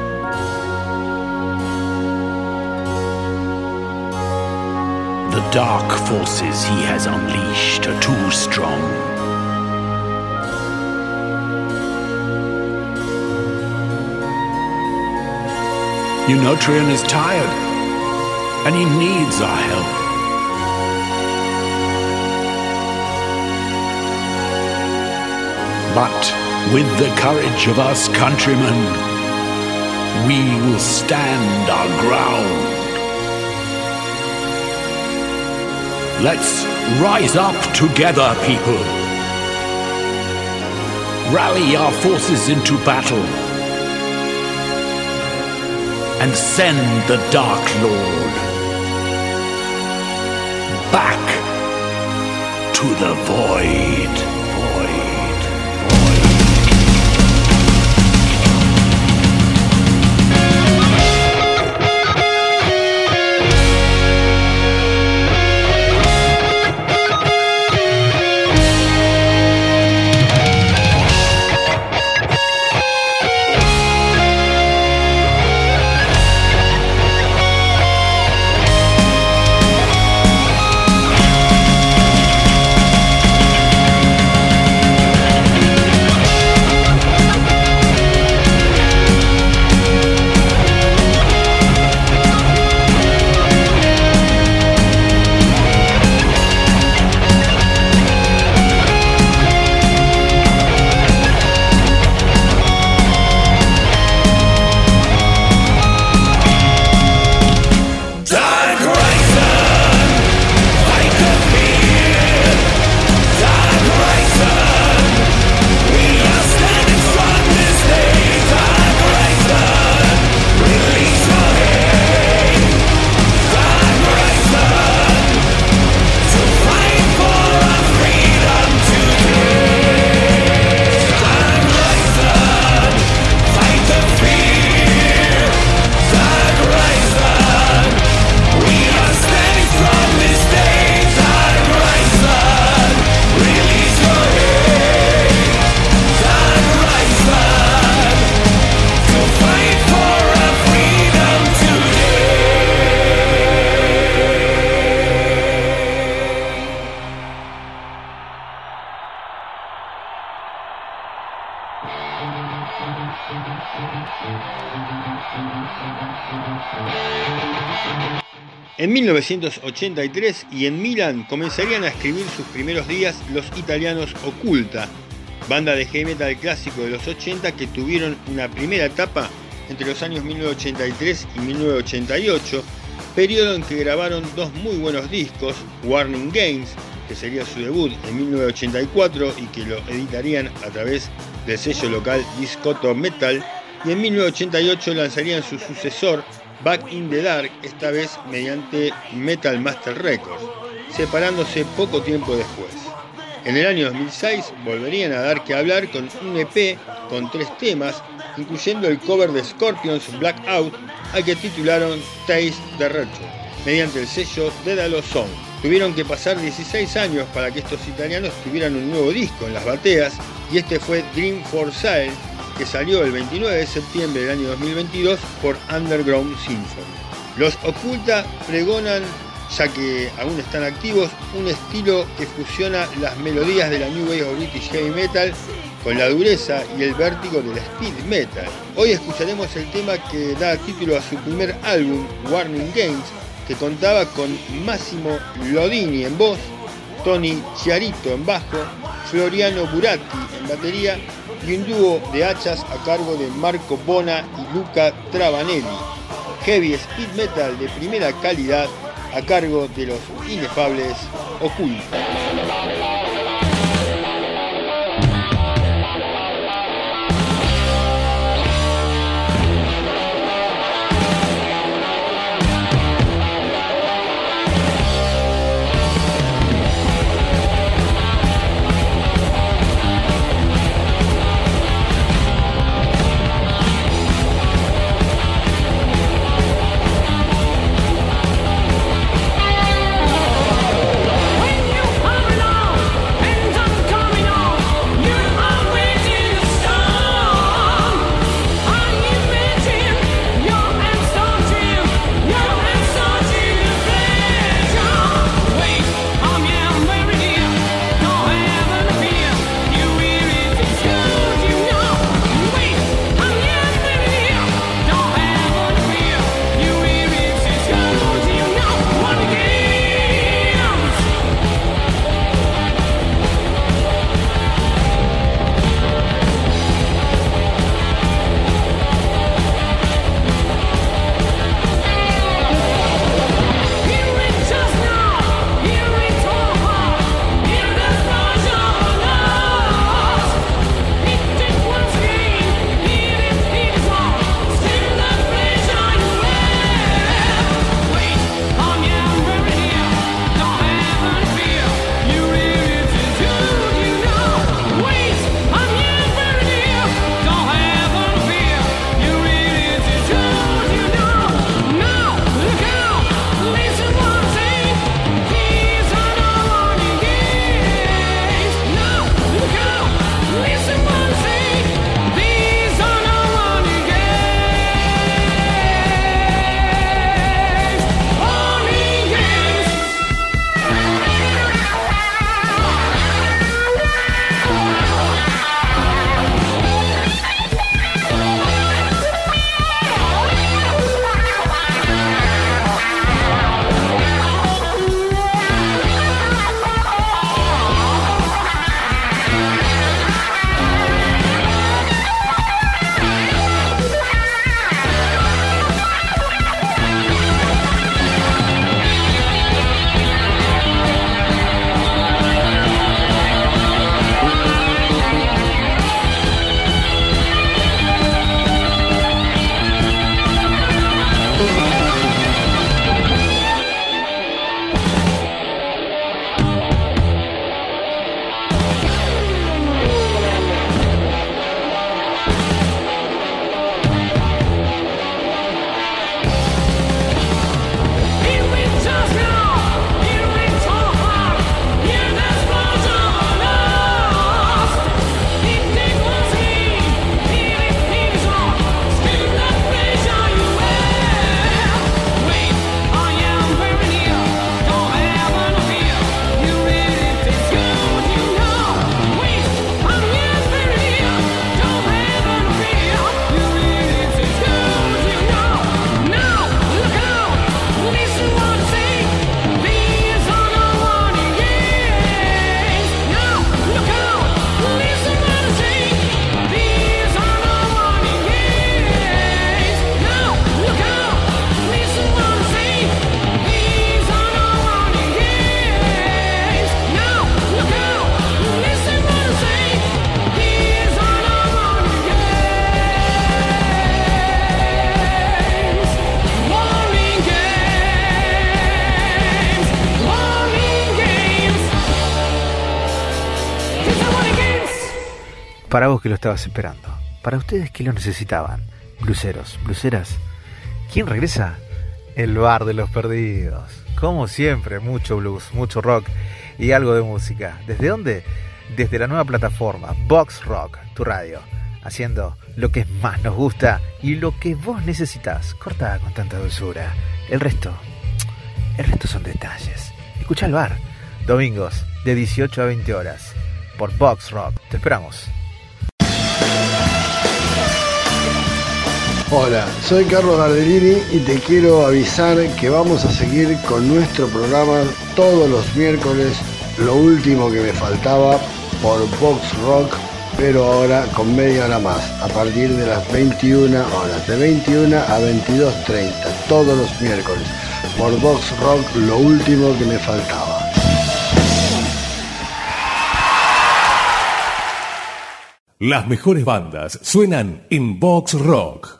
The dark forces he has unleashed are too strong. You know, Trian is tired, and he needs our help. But with the courage of us countrymen, we will stand our ground. Let's rise up together, people. Rally our forces into battle and send the Dark Lord back to the void. En 1983 y en Milán comenzarían a escribir sus primeros días los italianos Occulta, banda de heavy metal clásico de los 80 que tuvieron una primera etapa entre los años 1983 y 1988, periodo en que grabaron dos muy buenos discos, Warning Games, que sería su debut en 1984 y que lo editarían a través del sello local Discoto Metal, y en 1988 lanzarían su sucesor, Back in the Dark, esta vez mediante Metal Master Records, separándose poco tiempo después. En el año 2006 volverían a dar que hablar con un EP con 3 temas, incluyendo el cover de Scorpions Blackout, al que titularon Taste the Retro, mediante el sello Daedalus Sound. Tuvieron que pasar 16 años para que estos italianos tuvieran un nuevo disco en las bateas, y este fue Dream for Sale, que salió el 29 de septiembre del año 2022 por Underground Symphony. Los Occulta pregonan, ya que aún están activos, un estilo que fusiona las melodías de la New Wave of British Heavy Metal con la dureza y el vértigo del Speed Metal. Hoy escucharemos el tema que da título a su primer álbum, Warning Games, que contaba con Massimo Lodini en voz, Tony Chiarito en bajo, Floriano Buratti en batería y un dúo de hachas a cargo de Marco Bona y Luca Travanelli. Heavy Speed Metal de primera calidad a cargo de los inefables Occulta. When you Para vos que lo estabas esperando, para ustedes que lo necesitaban, bluseros, bluseras, ¿quién regresa? El Bar de los Perdidos. Como siempre, mucho blues, mucho rock y algo de música. ¿Desde dónde? Desde la nueva plataforma Box Rock, tu radio, haciendo lo que más nos gusta y lo que vos necesitas, cortada con tanta dulzura. El resto son detalles. Escucha el bar, domingos de 18 a 20 horas, por Box Rock. Te esperamos. Hola, soy Carlos Gardellini y te quiero avisar que vamos a seguir con nuestro programa todos los miércoles, lo último que me faltaba, por Box Rock, pero ahora con media hora más, a partir de las 21 horas, de 21 a 22:30, todos los miércoles, por Box Rock, lo último que me faltaba. Las mejores bandas suenan en Box Rock.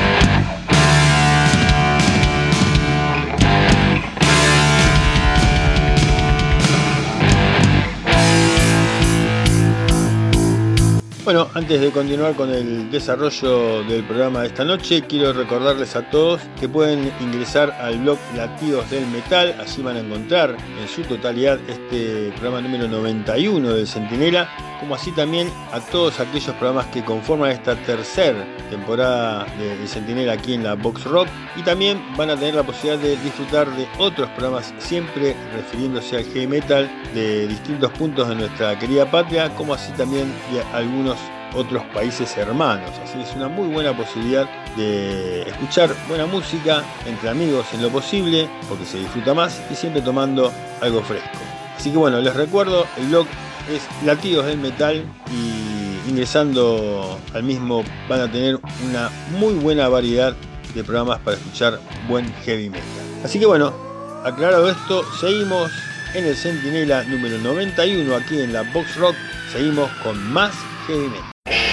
Bueno, antes de continuar con el desarrollo del programa de esta noche, quiero recordarles a todos que pueden ingresar al blog Latidos del Metal. Allí van a encontrar en su totalidad este programa número 91 del Centinela, como así también a todos aquellos programas que conforman esta tercera temporada del Centinela aquí en la Box Rock, y también van a tener la posibilidad de disfrutar de otros programas siempre refiriéndose al heavy metal de distintos puntos de nuestra querida patria, como así también de algunos otros países hermanos. Así es una muy buena posibilidad de escuchar buena música entre amigos en lo posible, porque se disfruta más y siempre tomando algo fresco. Así que bueno, les recuerdo, el blog es Latidos del Metal y ingresando al mismo van a tener una muy buena variedad de programas para escuchar buen heavy metal. Así que bueno, aclarado esto, seguimos en el Centinela número 91 aquí en la Box Rock. Seguimos con más heavy metal.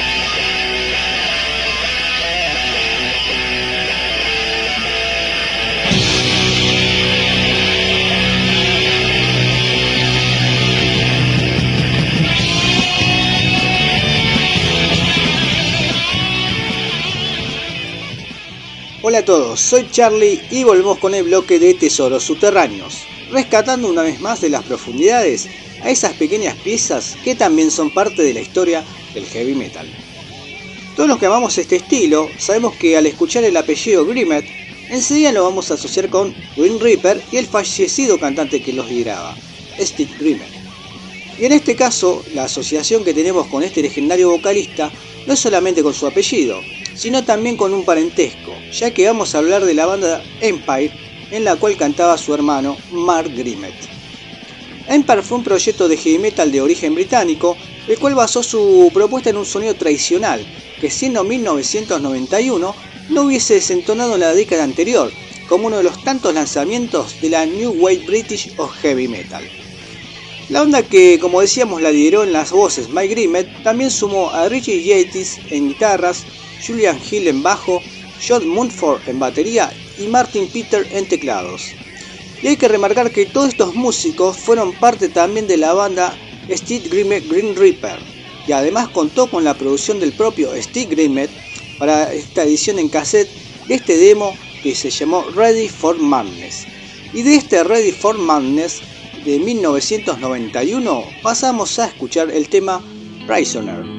Hola a todos, soy Charlie y volvemos con el bloque de Tesoros Subterráneos, rescatando una vez más de las profundidades a esas pequeñas piezas que también son parte de la historia del heavy metal. Todos los que amamos este estilo sabemos que al escuchar el apellido Grimmett, enseguida lo vamos a asociar con Grim Reaper y el fallecido cantante que los lideraba, Steve Grimmett. Y en este caso, la asociación que tenemos con este legendario vocalista no es solamente con su apellido, sino también con un parentesco, ya que vamos a hablar de la banda Empire, en la cual cantaba su hermano Mark Grimmett. Empire fue un proyecto de heavy metal de origen británico, el cual basó su propuesta en un sonido tradicional, que siendo 1991 no hubiese desentonado en la década anterior, como uno de los tantos lanzamientos de la New Wave British o Heavy Metal. La banda que, como decíamos, la lideró en las voces Mike Grimmett, también sumó a Richie Yates en guitarras, Julian Hill en bajo, John Mumford en batería y Martin Peter en teclados. Y hay que remarcar que todos estos músicos fueron parte también de la banda Steve Grimmett Grim Reaper, y además contó con la producción del propio Steve Grimmett para esta edición en cassette de este demo que se llamó Ready for Madness. Y de este Ready for Madness de 1991 pasamos a escuchar el tema Prisoner.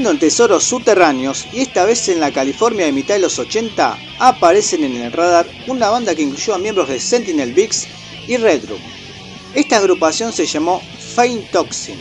buscando en tesoros subterráneos, y esta vez en la California de mitad de los 80, aparecen en el radar una banda que incluyó a miembros de Sentinel Beats y Red Room. Esta agrupación se llamó Faint Toxin.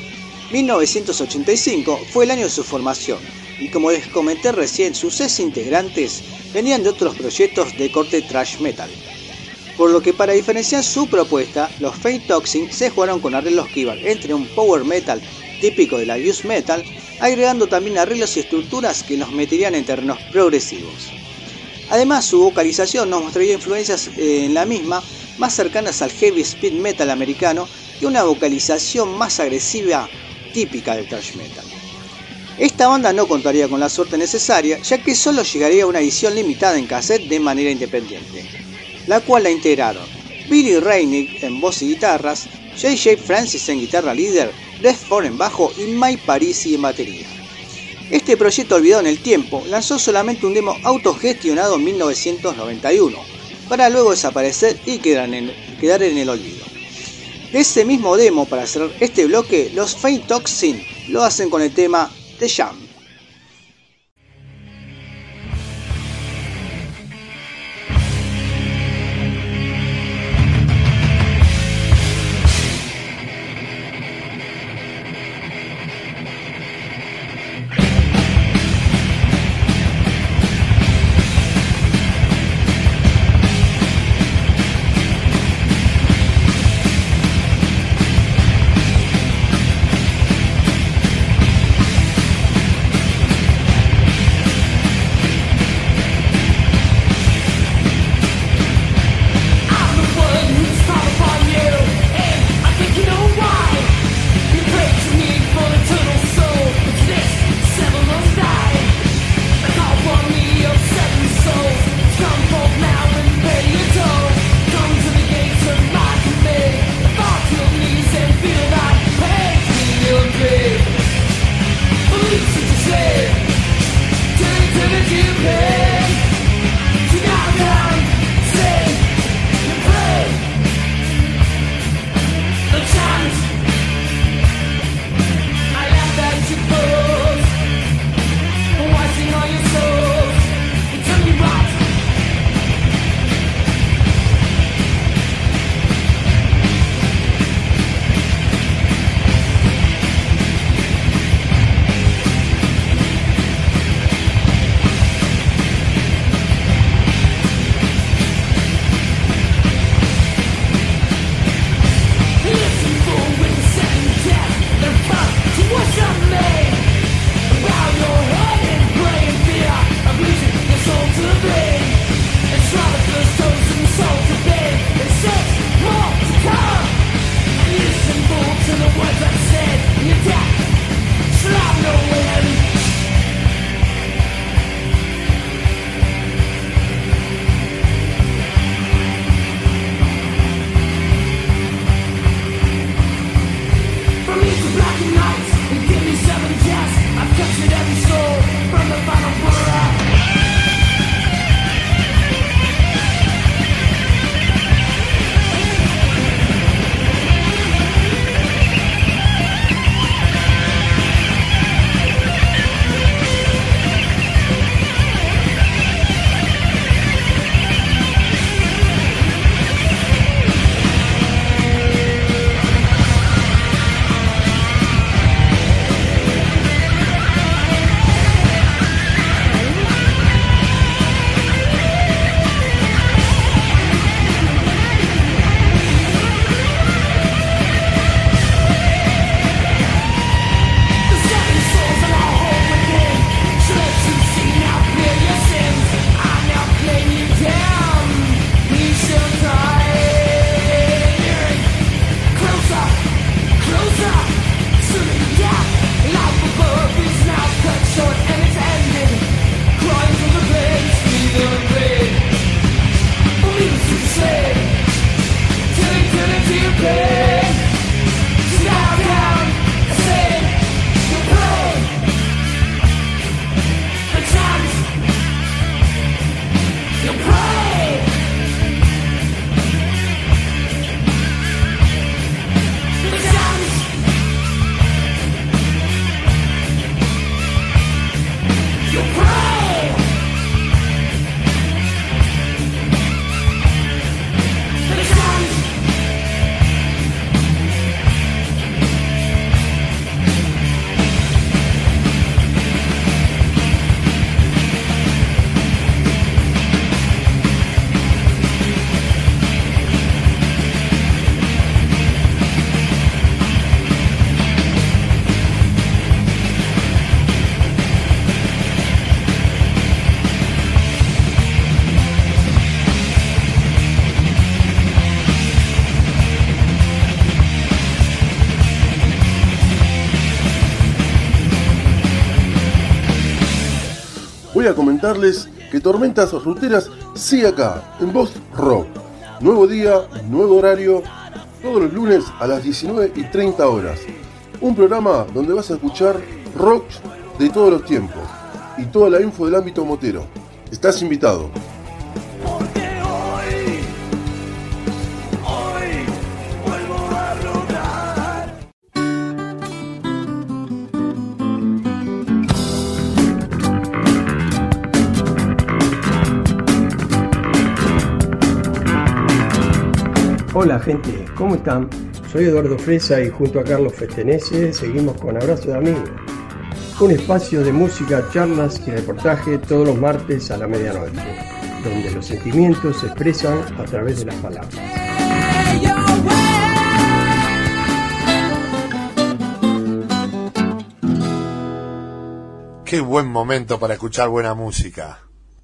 1985 fue el año de su formación, y como les comenté recién, sus 6 integrantes venían de otros proyectos de corte thrash metal. Por lo que para diferenciar su propuesta, los Faint Toxin se jugaron con arreglos que iban entre un power metal típico de la Use Metal, agregando también arreglos y estructuras que nos meterían en terrenos progresivos. Además, su vocalización nos mostraría influencias en la misma más cercanas al heavy speed metal americano y una vocalización más agresiva típica del thrash metal. Esta banda no contaría con la suerte necesaria, ya que solo llegaría a una edición limitada en cassette de manera independiente, la cual la integraron Billy Reinig en voz y guitarras, J.J. Francis en guitarra líder, Les Ford en bajo y Mike Parisi en batería. Este proyecto olvidado en el tiempo lanzó solamente un demo autogestionado en 1991, para luego desaparecer y quedar en el olvido. De ese mismo demo, para cerrar este bloque, los Faint Toxin lo hacen con el tema The Jam. voy a comentarles que Tormentas Ruteras sigue acá, en Box Rock. Nuevo día, nuevo horario, todos los lunes a las 19:30 horas. Un programa donde vas a escuchar rock de todos los tiempos y toda la info del ámbito motero. Estás invitado. Hola gente, ¿cómo están? Soy Eduardo Fresa y junto a Carlos Festenese seguimos con Abrazo de Amigo, un espacio de música, charlas y reportaje todos los martes a la medianoche, donde los sentimientos se expresan a través de las palabras. Qué buen momento para escuchar buena música.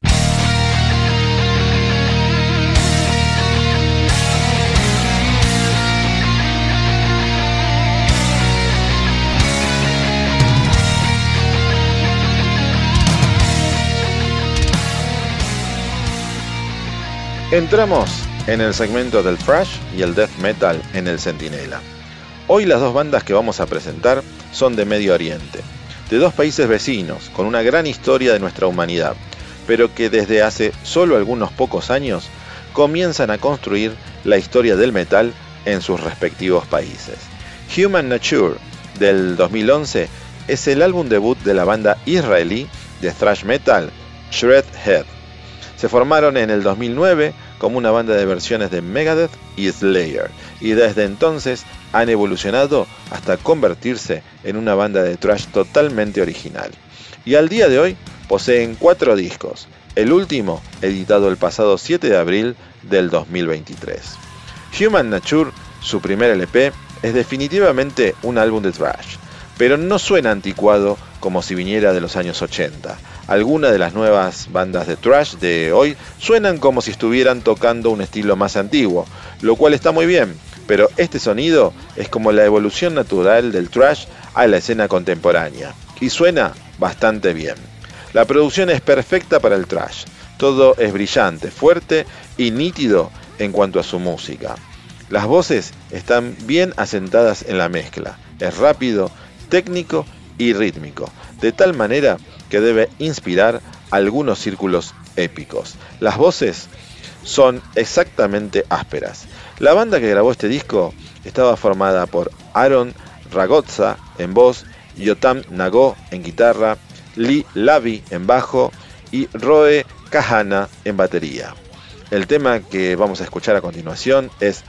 Entramos en el segmento del thrash y el death metal en el Centinela. Hoy las dos bandas que vamos a presentar son de Medio Oriente, de dos países vecinos con una gran historia de nuestra humanidad, pero que desde hace solo algunos pocos años comienzan a construir la historia del metal en sus respectivos países. Human Nature del 2011 es el álbum debut de la banda israelí de thrash metal Shredhead. Se formaron en el 2009 como una banda de versiones de Megadeth y Slayer, y desde entonces han evolucionado hasta convertirse en una banda de thrash totalmente original. Y al día de hoy poseen 4 discos, el último editado el pasado 7 de abril del 2023. Human Nature, su primer LP, es definitivamente un álbum de thrash, pero no suena anticuado como si viniera de los años 80. Algunas de las nuevas bandas de thrash de hoy suenan como si estuvieran tocando un estilo más antiguo, lo cual está muy bien, pero este sonido es como la evolución natural del thrash a la escena contemporánea, y suena bastante bien. La producción es perfecta para el thrash, todo es brillante, fuerte y nítido en cuanto a su música. Las voces están bien asentadas en la mezcla, es rápido, técnico y rítmico, de tal manera que debe inspirar algunos círculos épicos. Las voces son exactamente ásperas. La banda que grabó este disco estaba formada por Aaron Ragozza en voz, Yotam Nagó en guitarra, Lee Lavi en bajo y Roe Kahana en batería. El tema que vamos a escuchar a continuación es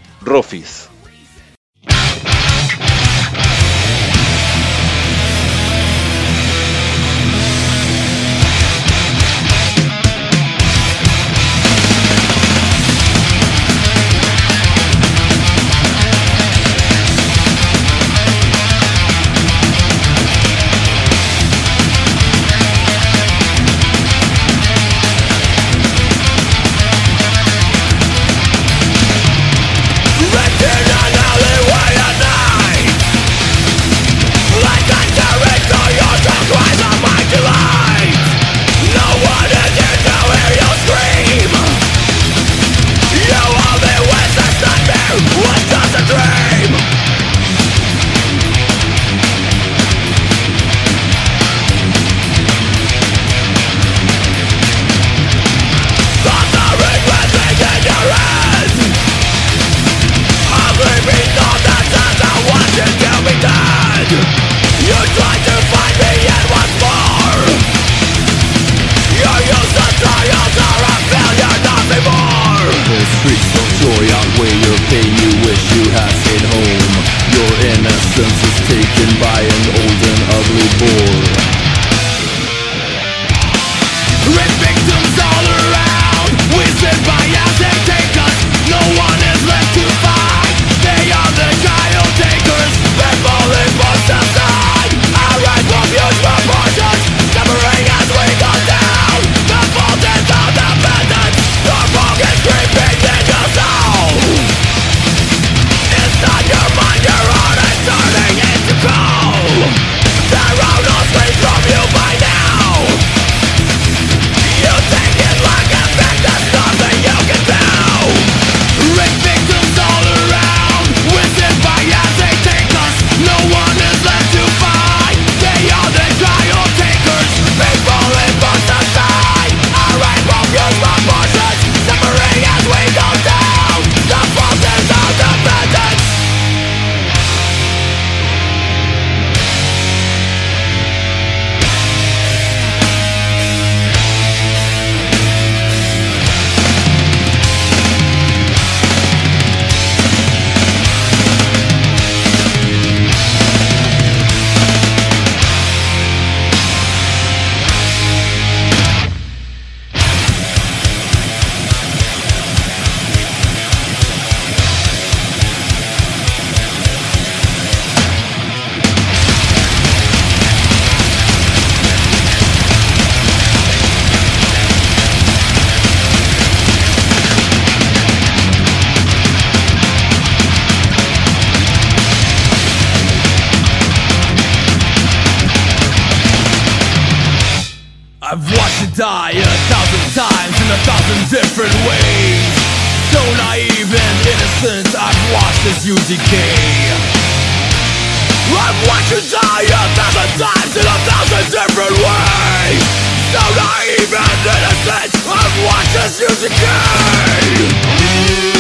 Rufis. Inside your mind, your heart is turning into coal. The road knows since I've watched this you decay. I've watched you die 1,000 times in 1,000 different ways. So naive and innocent, I've watched this you decay.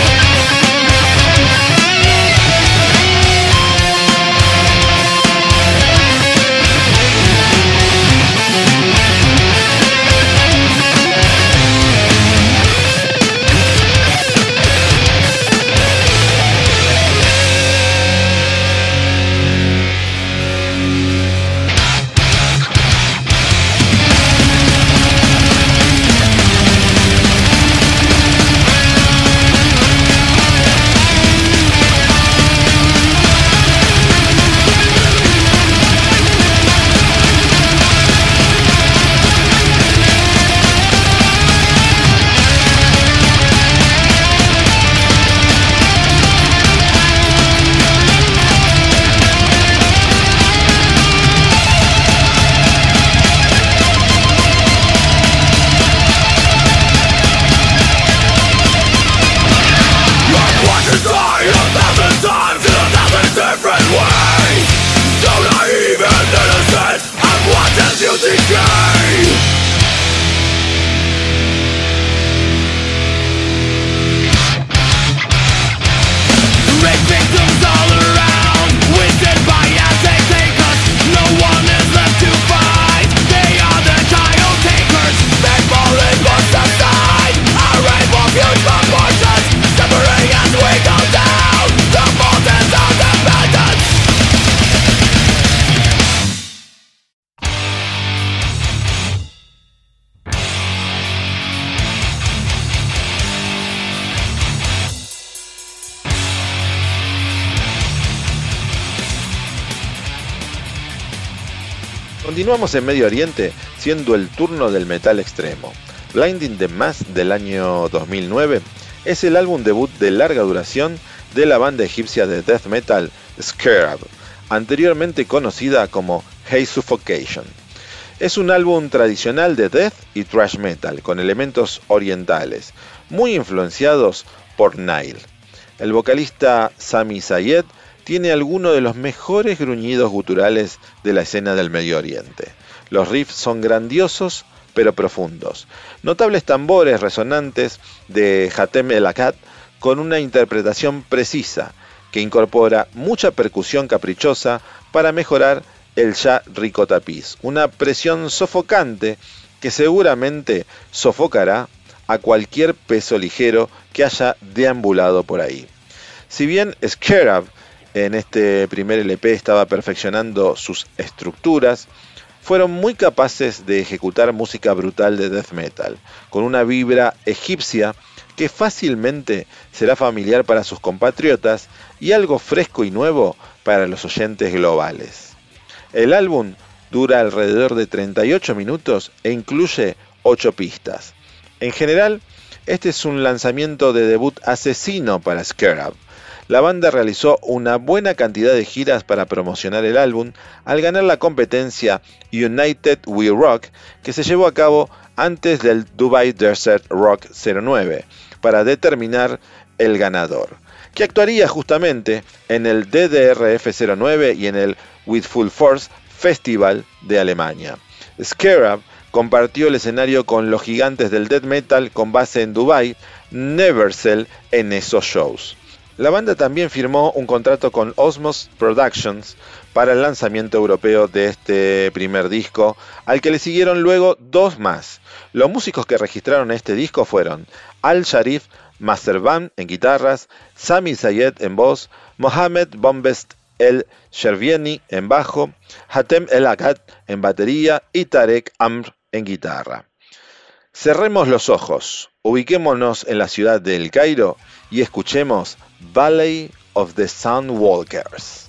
Continuamos en Medio Oriente, siendo el turno del metal extremo. Blinding the Mass del año 2009 es el álbum debut de larga duración de la banda egipcia de death metal Scarab, anteriormente conocida como Hey Suffocation. Es un álbum tradicional de death y thrash metal con elementos orientales, muy influenciados por Nile. El vocalista Sami Sayed tiene algunos de los mejores gruñidos guturales de la escena del Medio Oriente. Los riffs son grandiosos pero profundos. Notables tambores resonantes de Hatem El Akkad con una interpretación precisa que incorpora mucha percusión caprichosa para mejorar el ya rico tapiz. Una presión sofocante que seguramente sofocará a cualquier peso ligero que haya deambulado por ahí. Si bien Scarab en este primer LP estaba perfeccionando sus estructuras, fueron muy capaces de ejecutar música brutal de death metal, con una vibra egipcia que fácilmente será familiar para sus compatriotas y algo fresco y nuevo para los oyentes globales. El álbum dura alrededor de 38 minutos e incluye 8 pistas. En general, este es un lanzamiento de debut asesino para Scarab. La banda realizó una buena cantidad de giras para promocionar el álbum al ganar la competencia United We Rock, que se llevó a cabo antes del Dubai Desert Rock 09, para determinar el ganador, que actuaría justamente en el DDRF 09 y en el With Full Force Festival de Alemania. Scarab compartió el escenario con los gigantes del death metal con base en Dubai, Nevercell, en esos shows. La banda también firmó un contrato con Osmos Productions para el lanzamiento europeo de este primer disco, al que le siguieron luego 2 más. Los músicos que registraron este disco fueron Al-Sharif Masterban en guitarras, Sami Sayed en voz, Mohamed Bombest El Shervieni en bajo, Hatem El Akkad en batería y Tarek Amr en guitarra. Cerremos los ojos, ubiquémonos en la ciudad de El Cairo y escuchemos Valley of the Soundwalkers.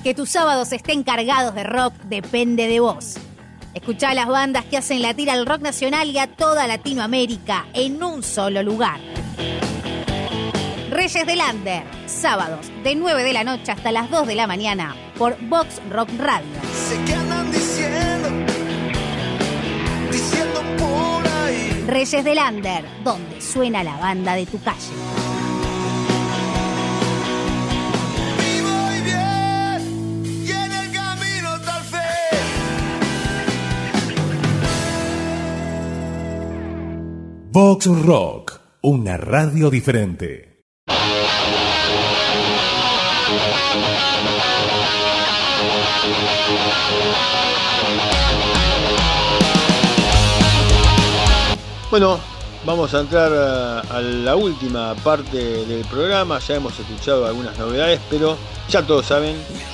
Que tus sábados estén cargados de rock depende de vos. Escuchá las bandas que hacen latir al rock nacional y a toda Latinoamérica en un solo lugar. Reyes del Under, sábados de 9 de la noche hasta las 2 de la mañana por Vox Rock Radio. Sé que andan diciendo por ahí. Reyes del Under, donde suena la banda de tu calle. Vivo y bien, y en el camino tal fe. Vox Rock, una radio diferente. Bueno, vamos a entrar a la última parte del programa. Ya hemos escuchado algunas novedades, pero ya todos saben,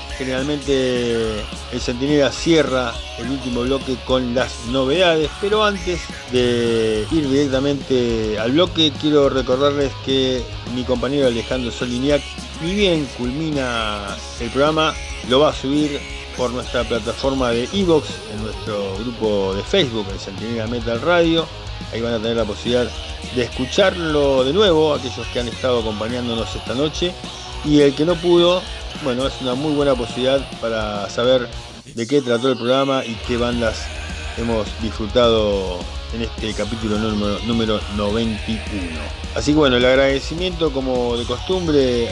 generalmente el Centinela cierra el último bloque con las novedades, pero antes de ir directamente al bloque, quiero recordarles que mi compañero Alejandro Soliniak, ni bien culmina el programa, lo va a subir por nuestra plataforma de iVoox, en nuestro grupo de Facebook, el Centinela Metal Radio. Ahí van a tener la posibilidad de escucharlo de nuevo, aquellos que han estado acompañándonos esta noche. Y el que no pudo, bueno, es una muy buena posibilidad para saber de qué trató el programa y qué bandas hemos disfrutado en este capítulo número 91. Así que bueno, el agradecimiento como de costumbre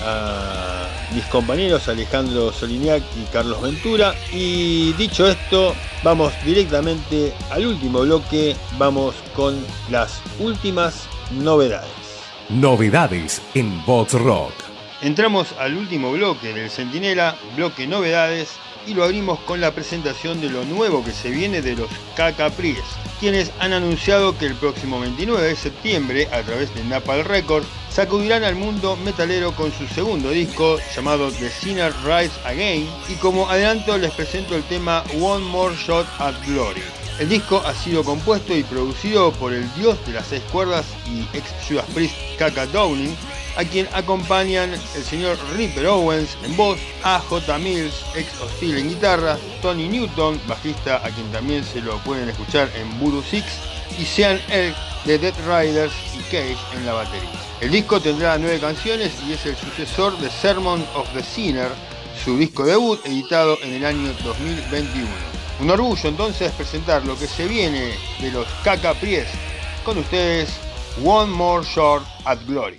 a mis compañeros Alejandro Soliniak y Carlos Ventura. Y dicho esto, vamos directamente al último bloque, vamos con las últimas novedades. Novedades en Vox Rock. Entramos al último bloque del Centinela, bloque novedades, y lo abrimos con la presentación de lo nuevo que se viene de los K.K. Priest, quienes han anunciado que el próximo 29 de septiembre, a través de Napalm Records, sacudirán al mundo metalero con su segundo disco llamado The Sinner Rise Again, y como adelanto les presento el tema One More Shot at Glory. El disco ha sido compuesto y producido por el dios de las 6 cuerdas y ex Judas Priest K.K. Downing, a quien acompañan el señor Ripper Owens en voz, A.J. Mills, ex Hostile en guitarra, Tony Newton, bajista a quien también se lo pueden escuchar en Voodoo Six, y Sean Elk de Dead Riders y Cage en la batería. El disco tendrá 9 canciones y es el sucesor de Sermon of the Sinner, su disco debut editado en el año 2021. Un orgullo entonces presentar lo que se viene de los K.K. Priest. Con ustedes, One More Shot at Glory.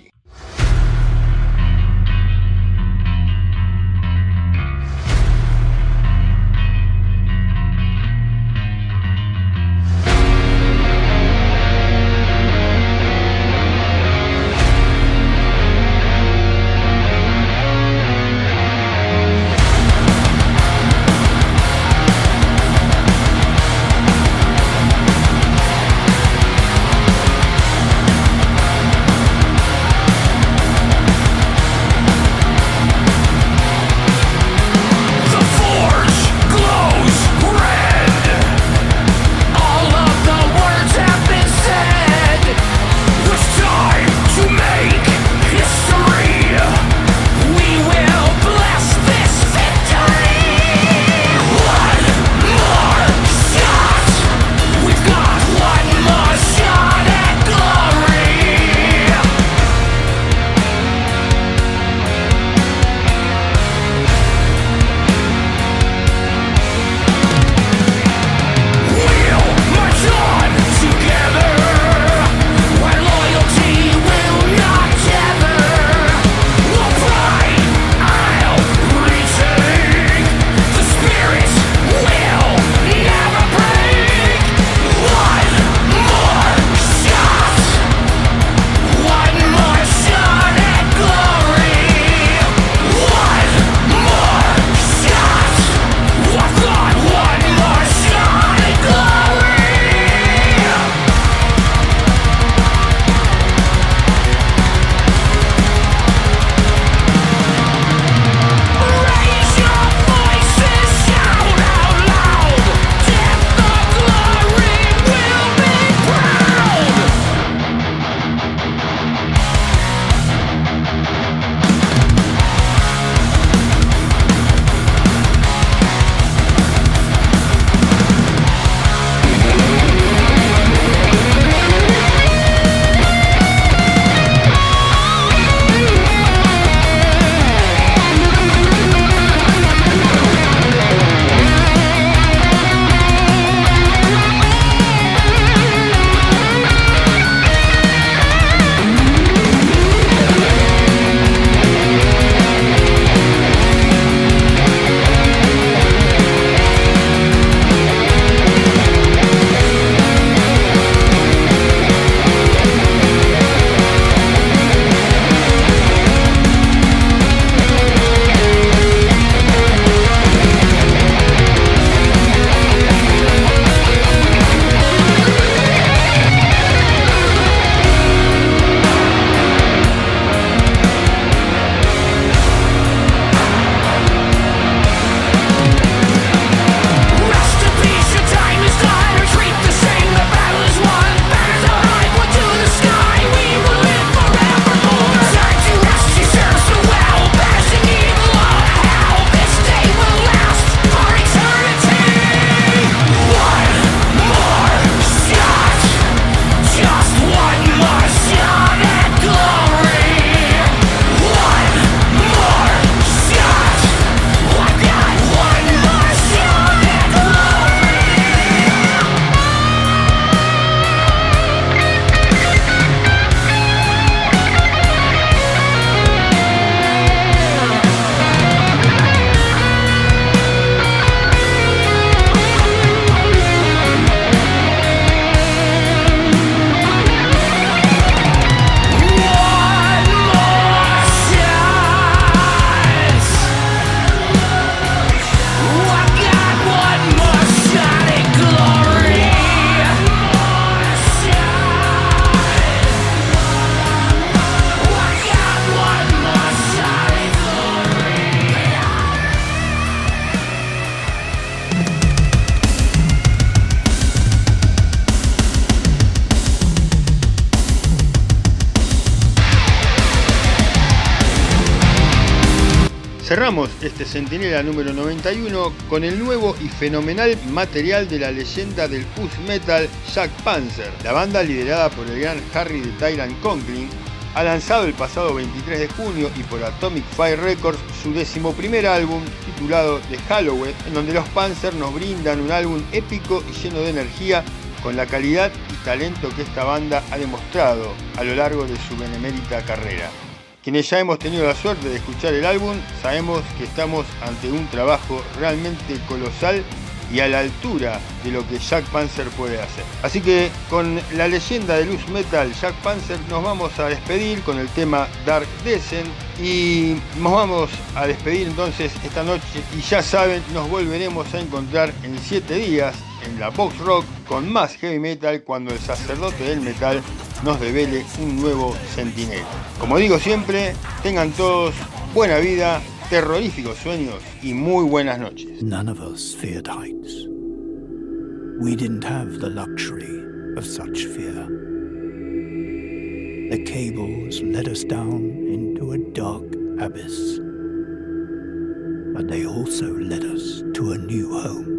Cerramos este Centinela número 91 con el nuevo y fenomenal material de la leyenda del Us Metal Jack Panzer. La banda, liderada por el gran Harry the Tyrant Conklin, ha lanzado el pasado 23 de junio y por Atomic Fire Records su 11º álbum titulado The Hallowed, en donde los Panzer nos brindan un álbum épico y lleno de energía con la calidad y talento que esta banda ha demostrado a lo largo de su benemérita carrera. Quienes ya hemos tenido la suerte de escuchar el álbum, sabemos que estamos ante un trabajo realmente colosal y a la altura de lo que Jack Panzer puede hacer. Así que con la leyenda del Us Metal Jack Panzer nos vamos a despedir con el tema Dark Descent y nos vamos a despedir entonces esta noche y ya saben, nos volveremos a encontrar en 7 días en la Box Rock con más heavy metal cuando el sacerdote del metal nos devele un nuevo Centinela. Como digo siempre, tengan todos buena vida, terroríficos sueños y muy buenas noches. None of us feared heights. We didn't have the luxury of such fear. The cables led us down into a dark abyss, but they also led us to a new home.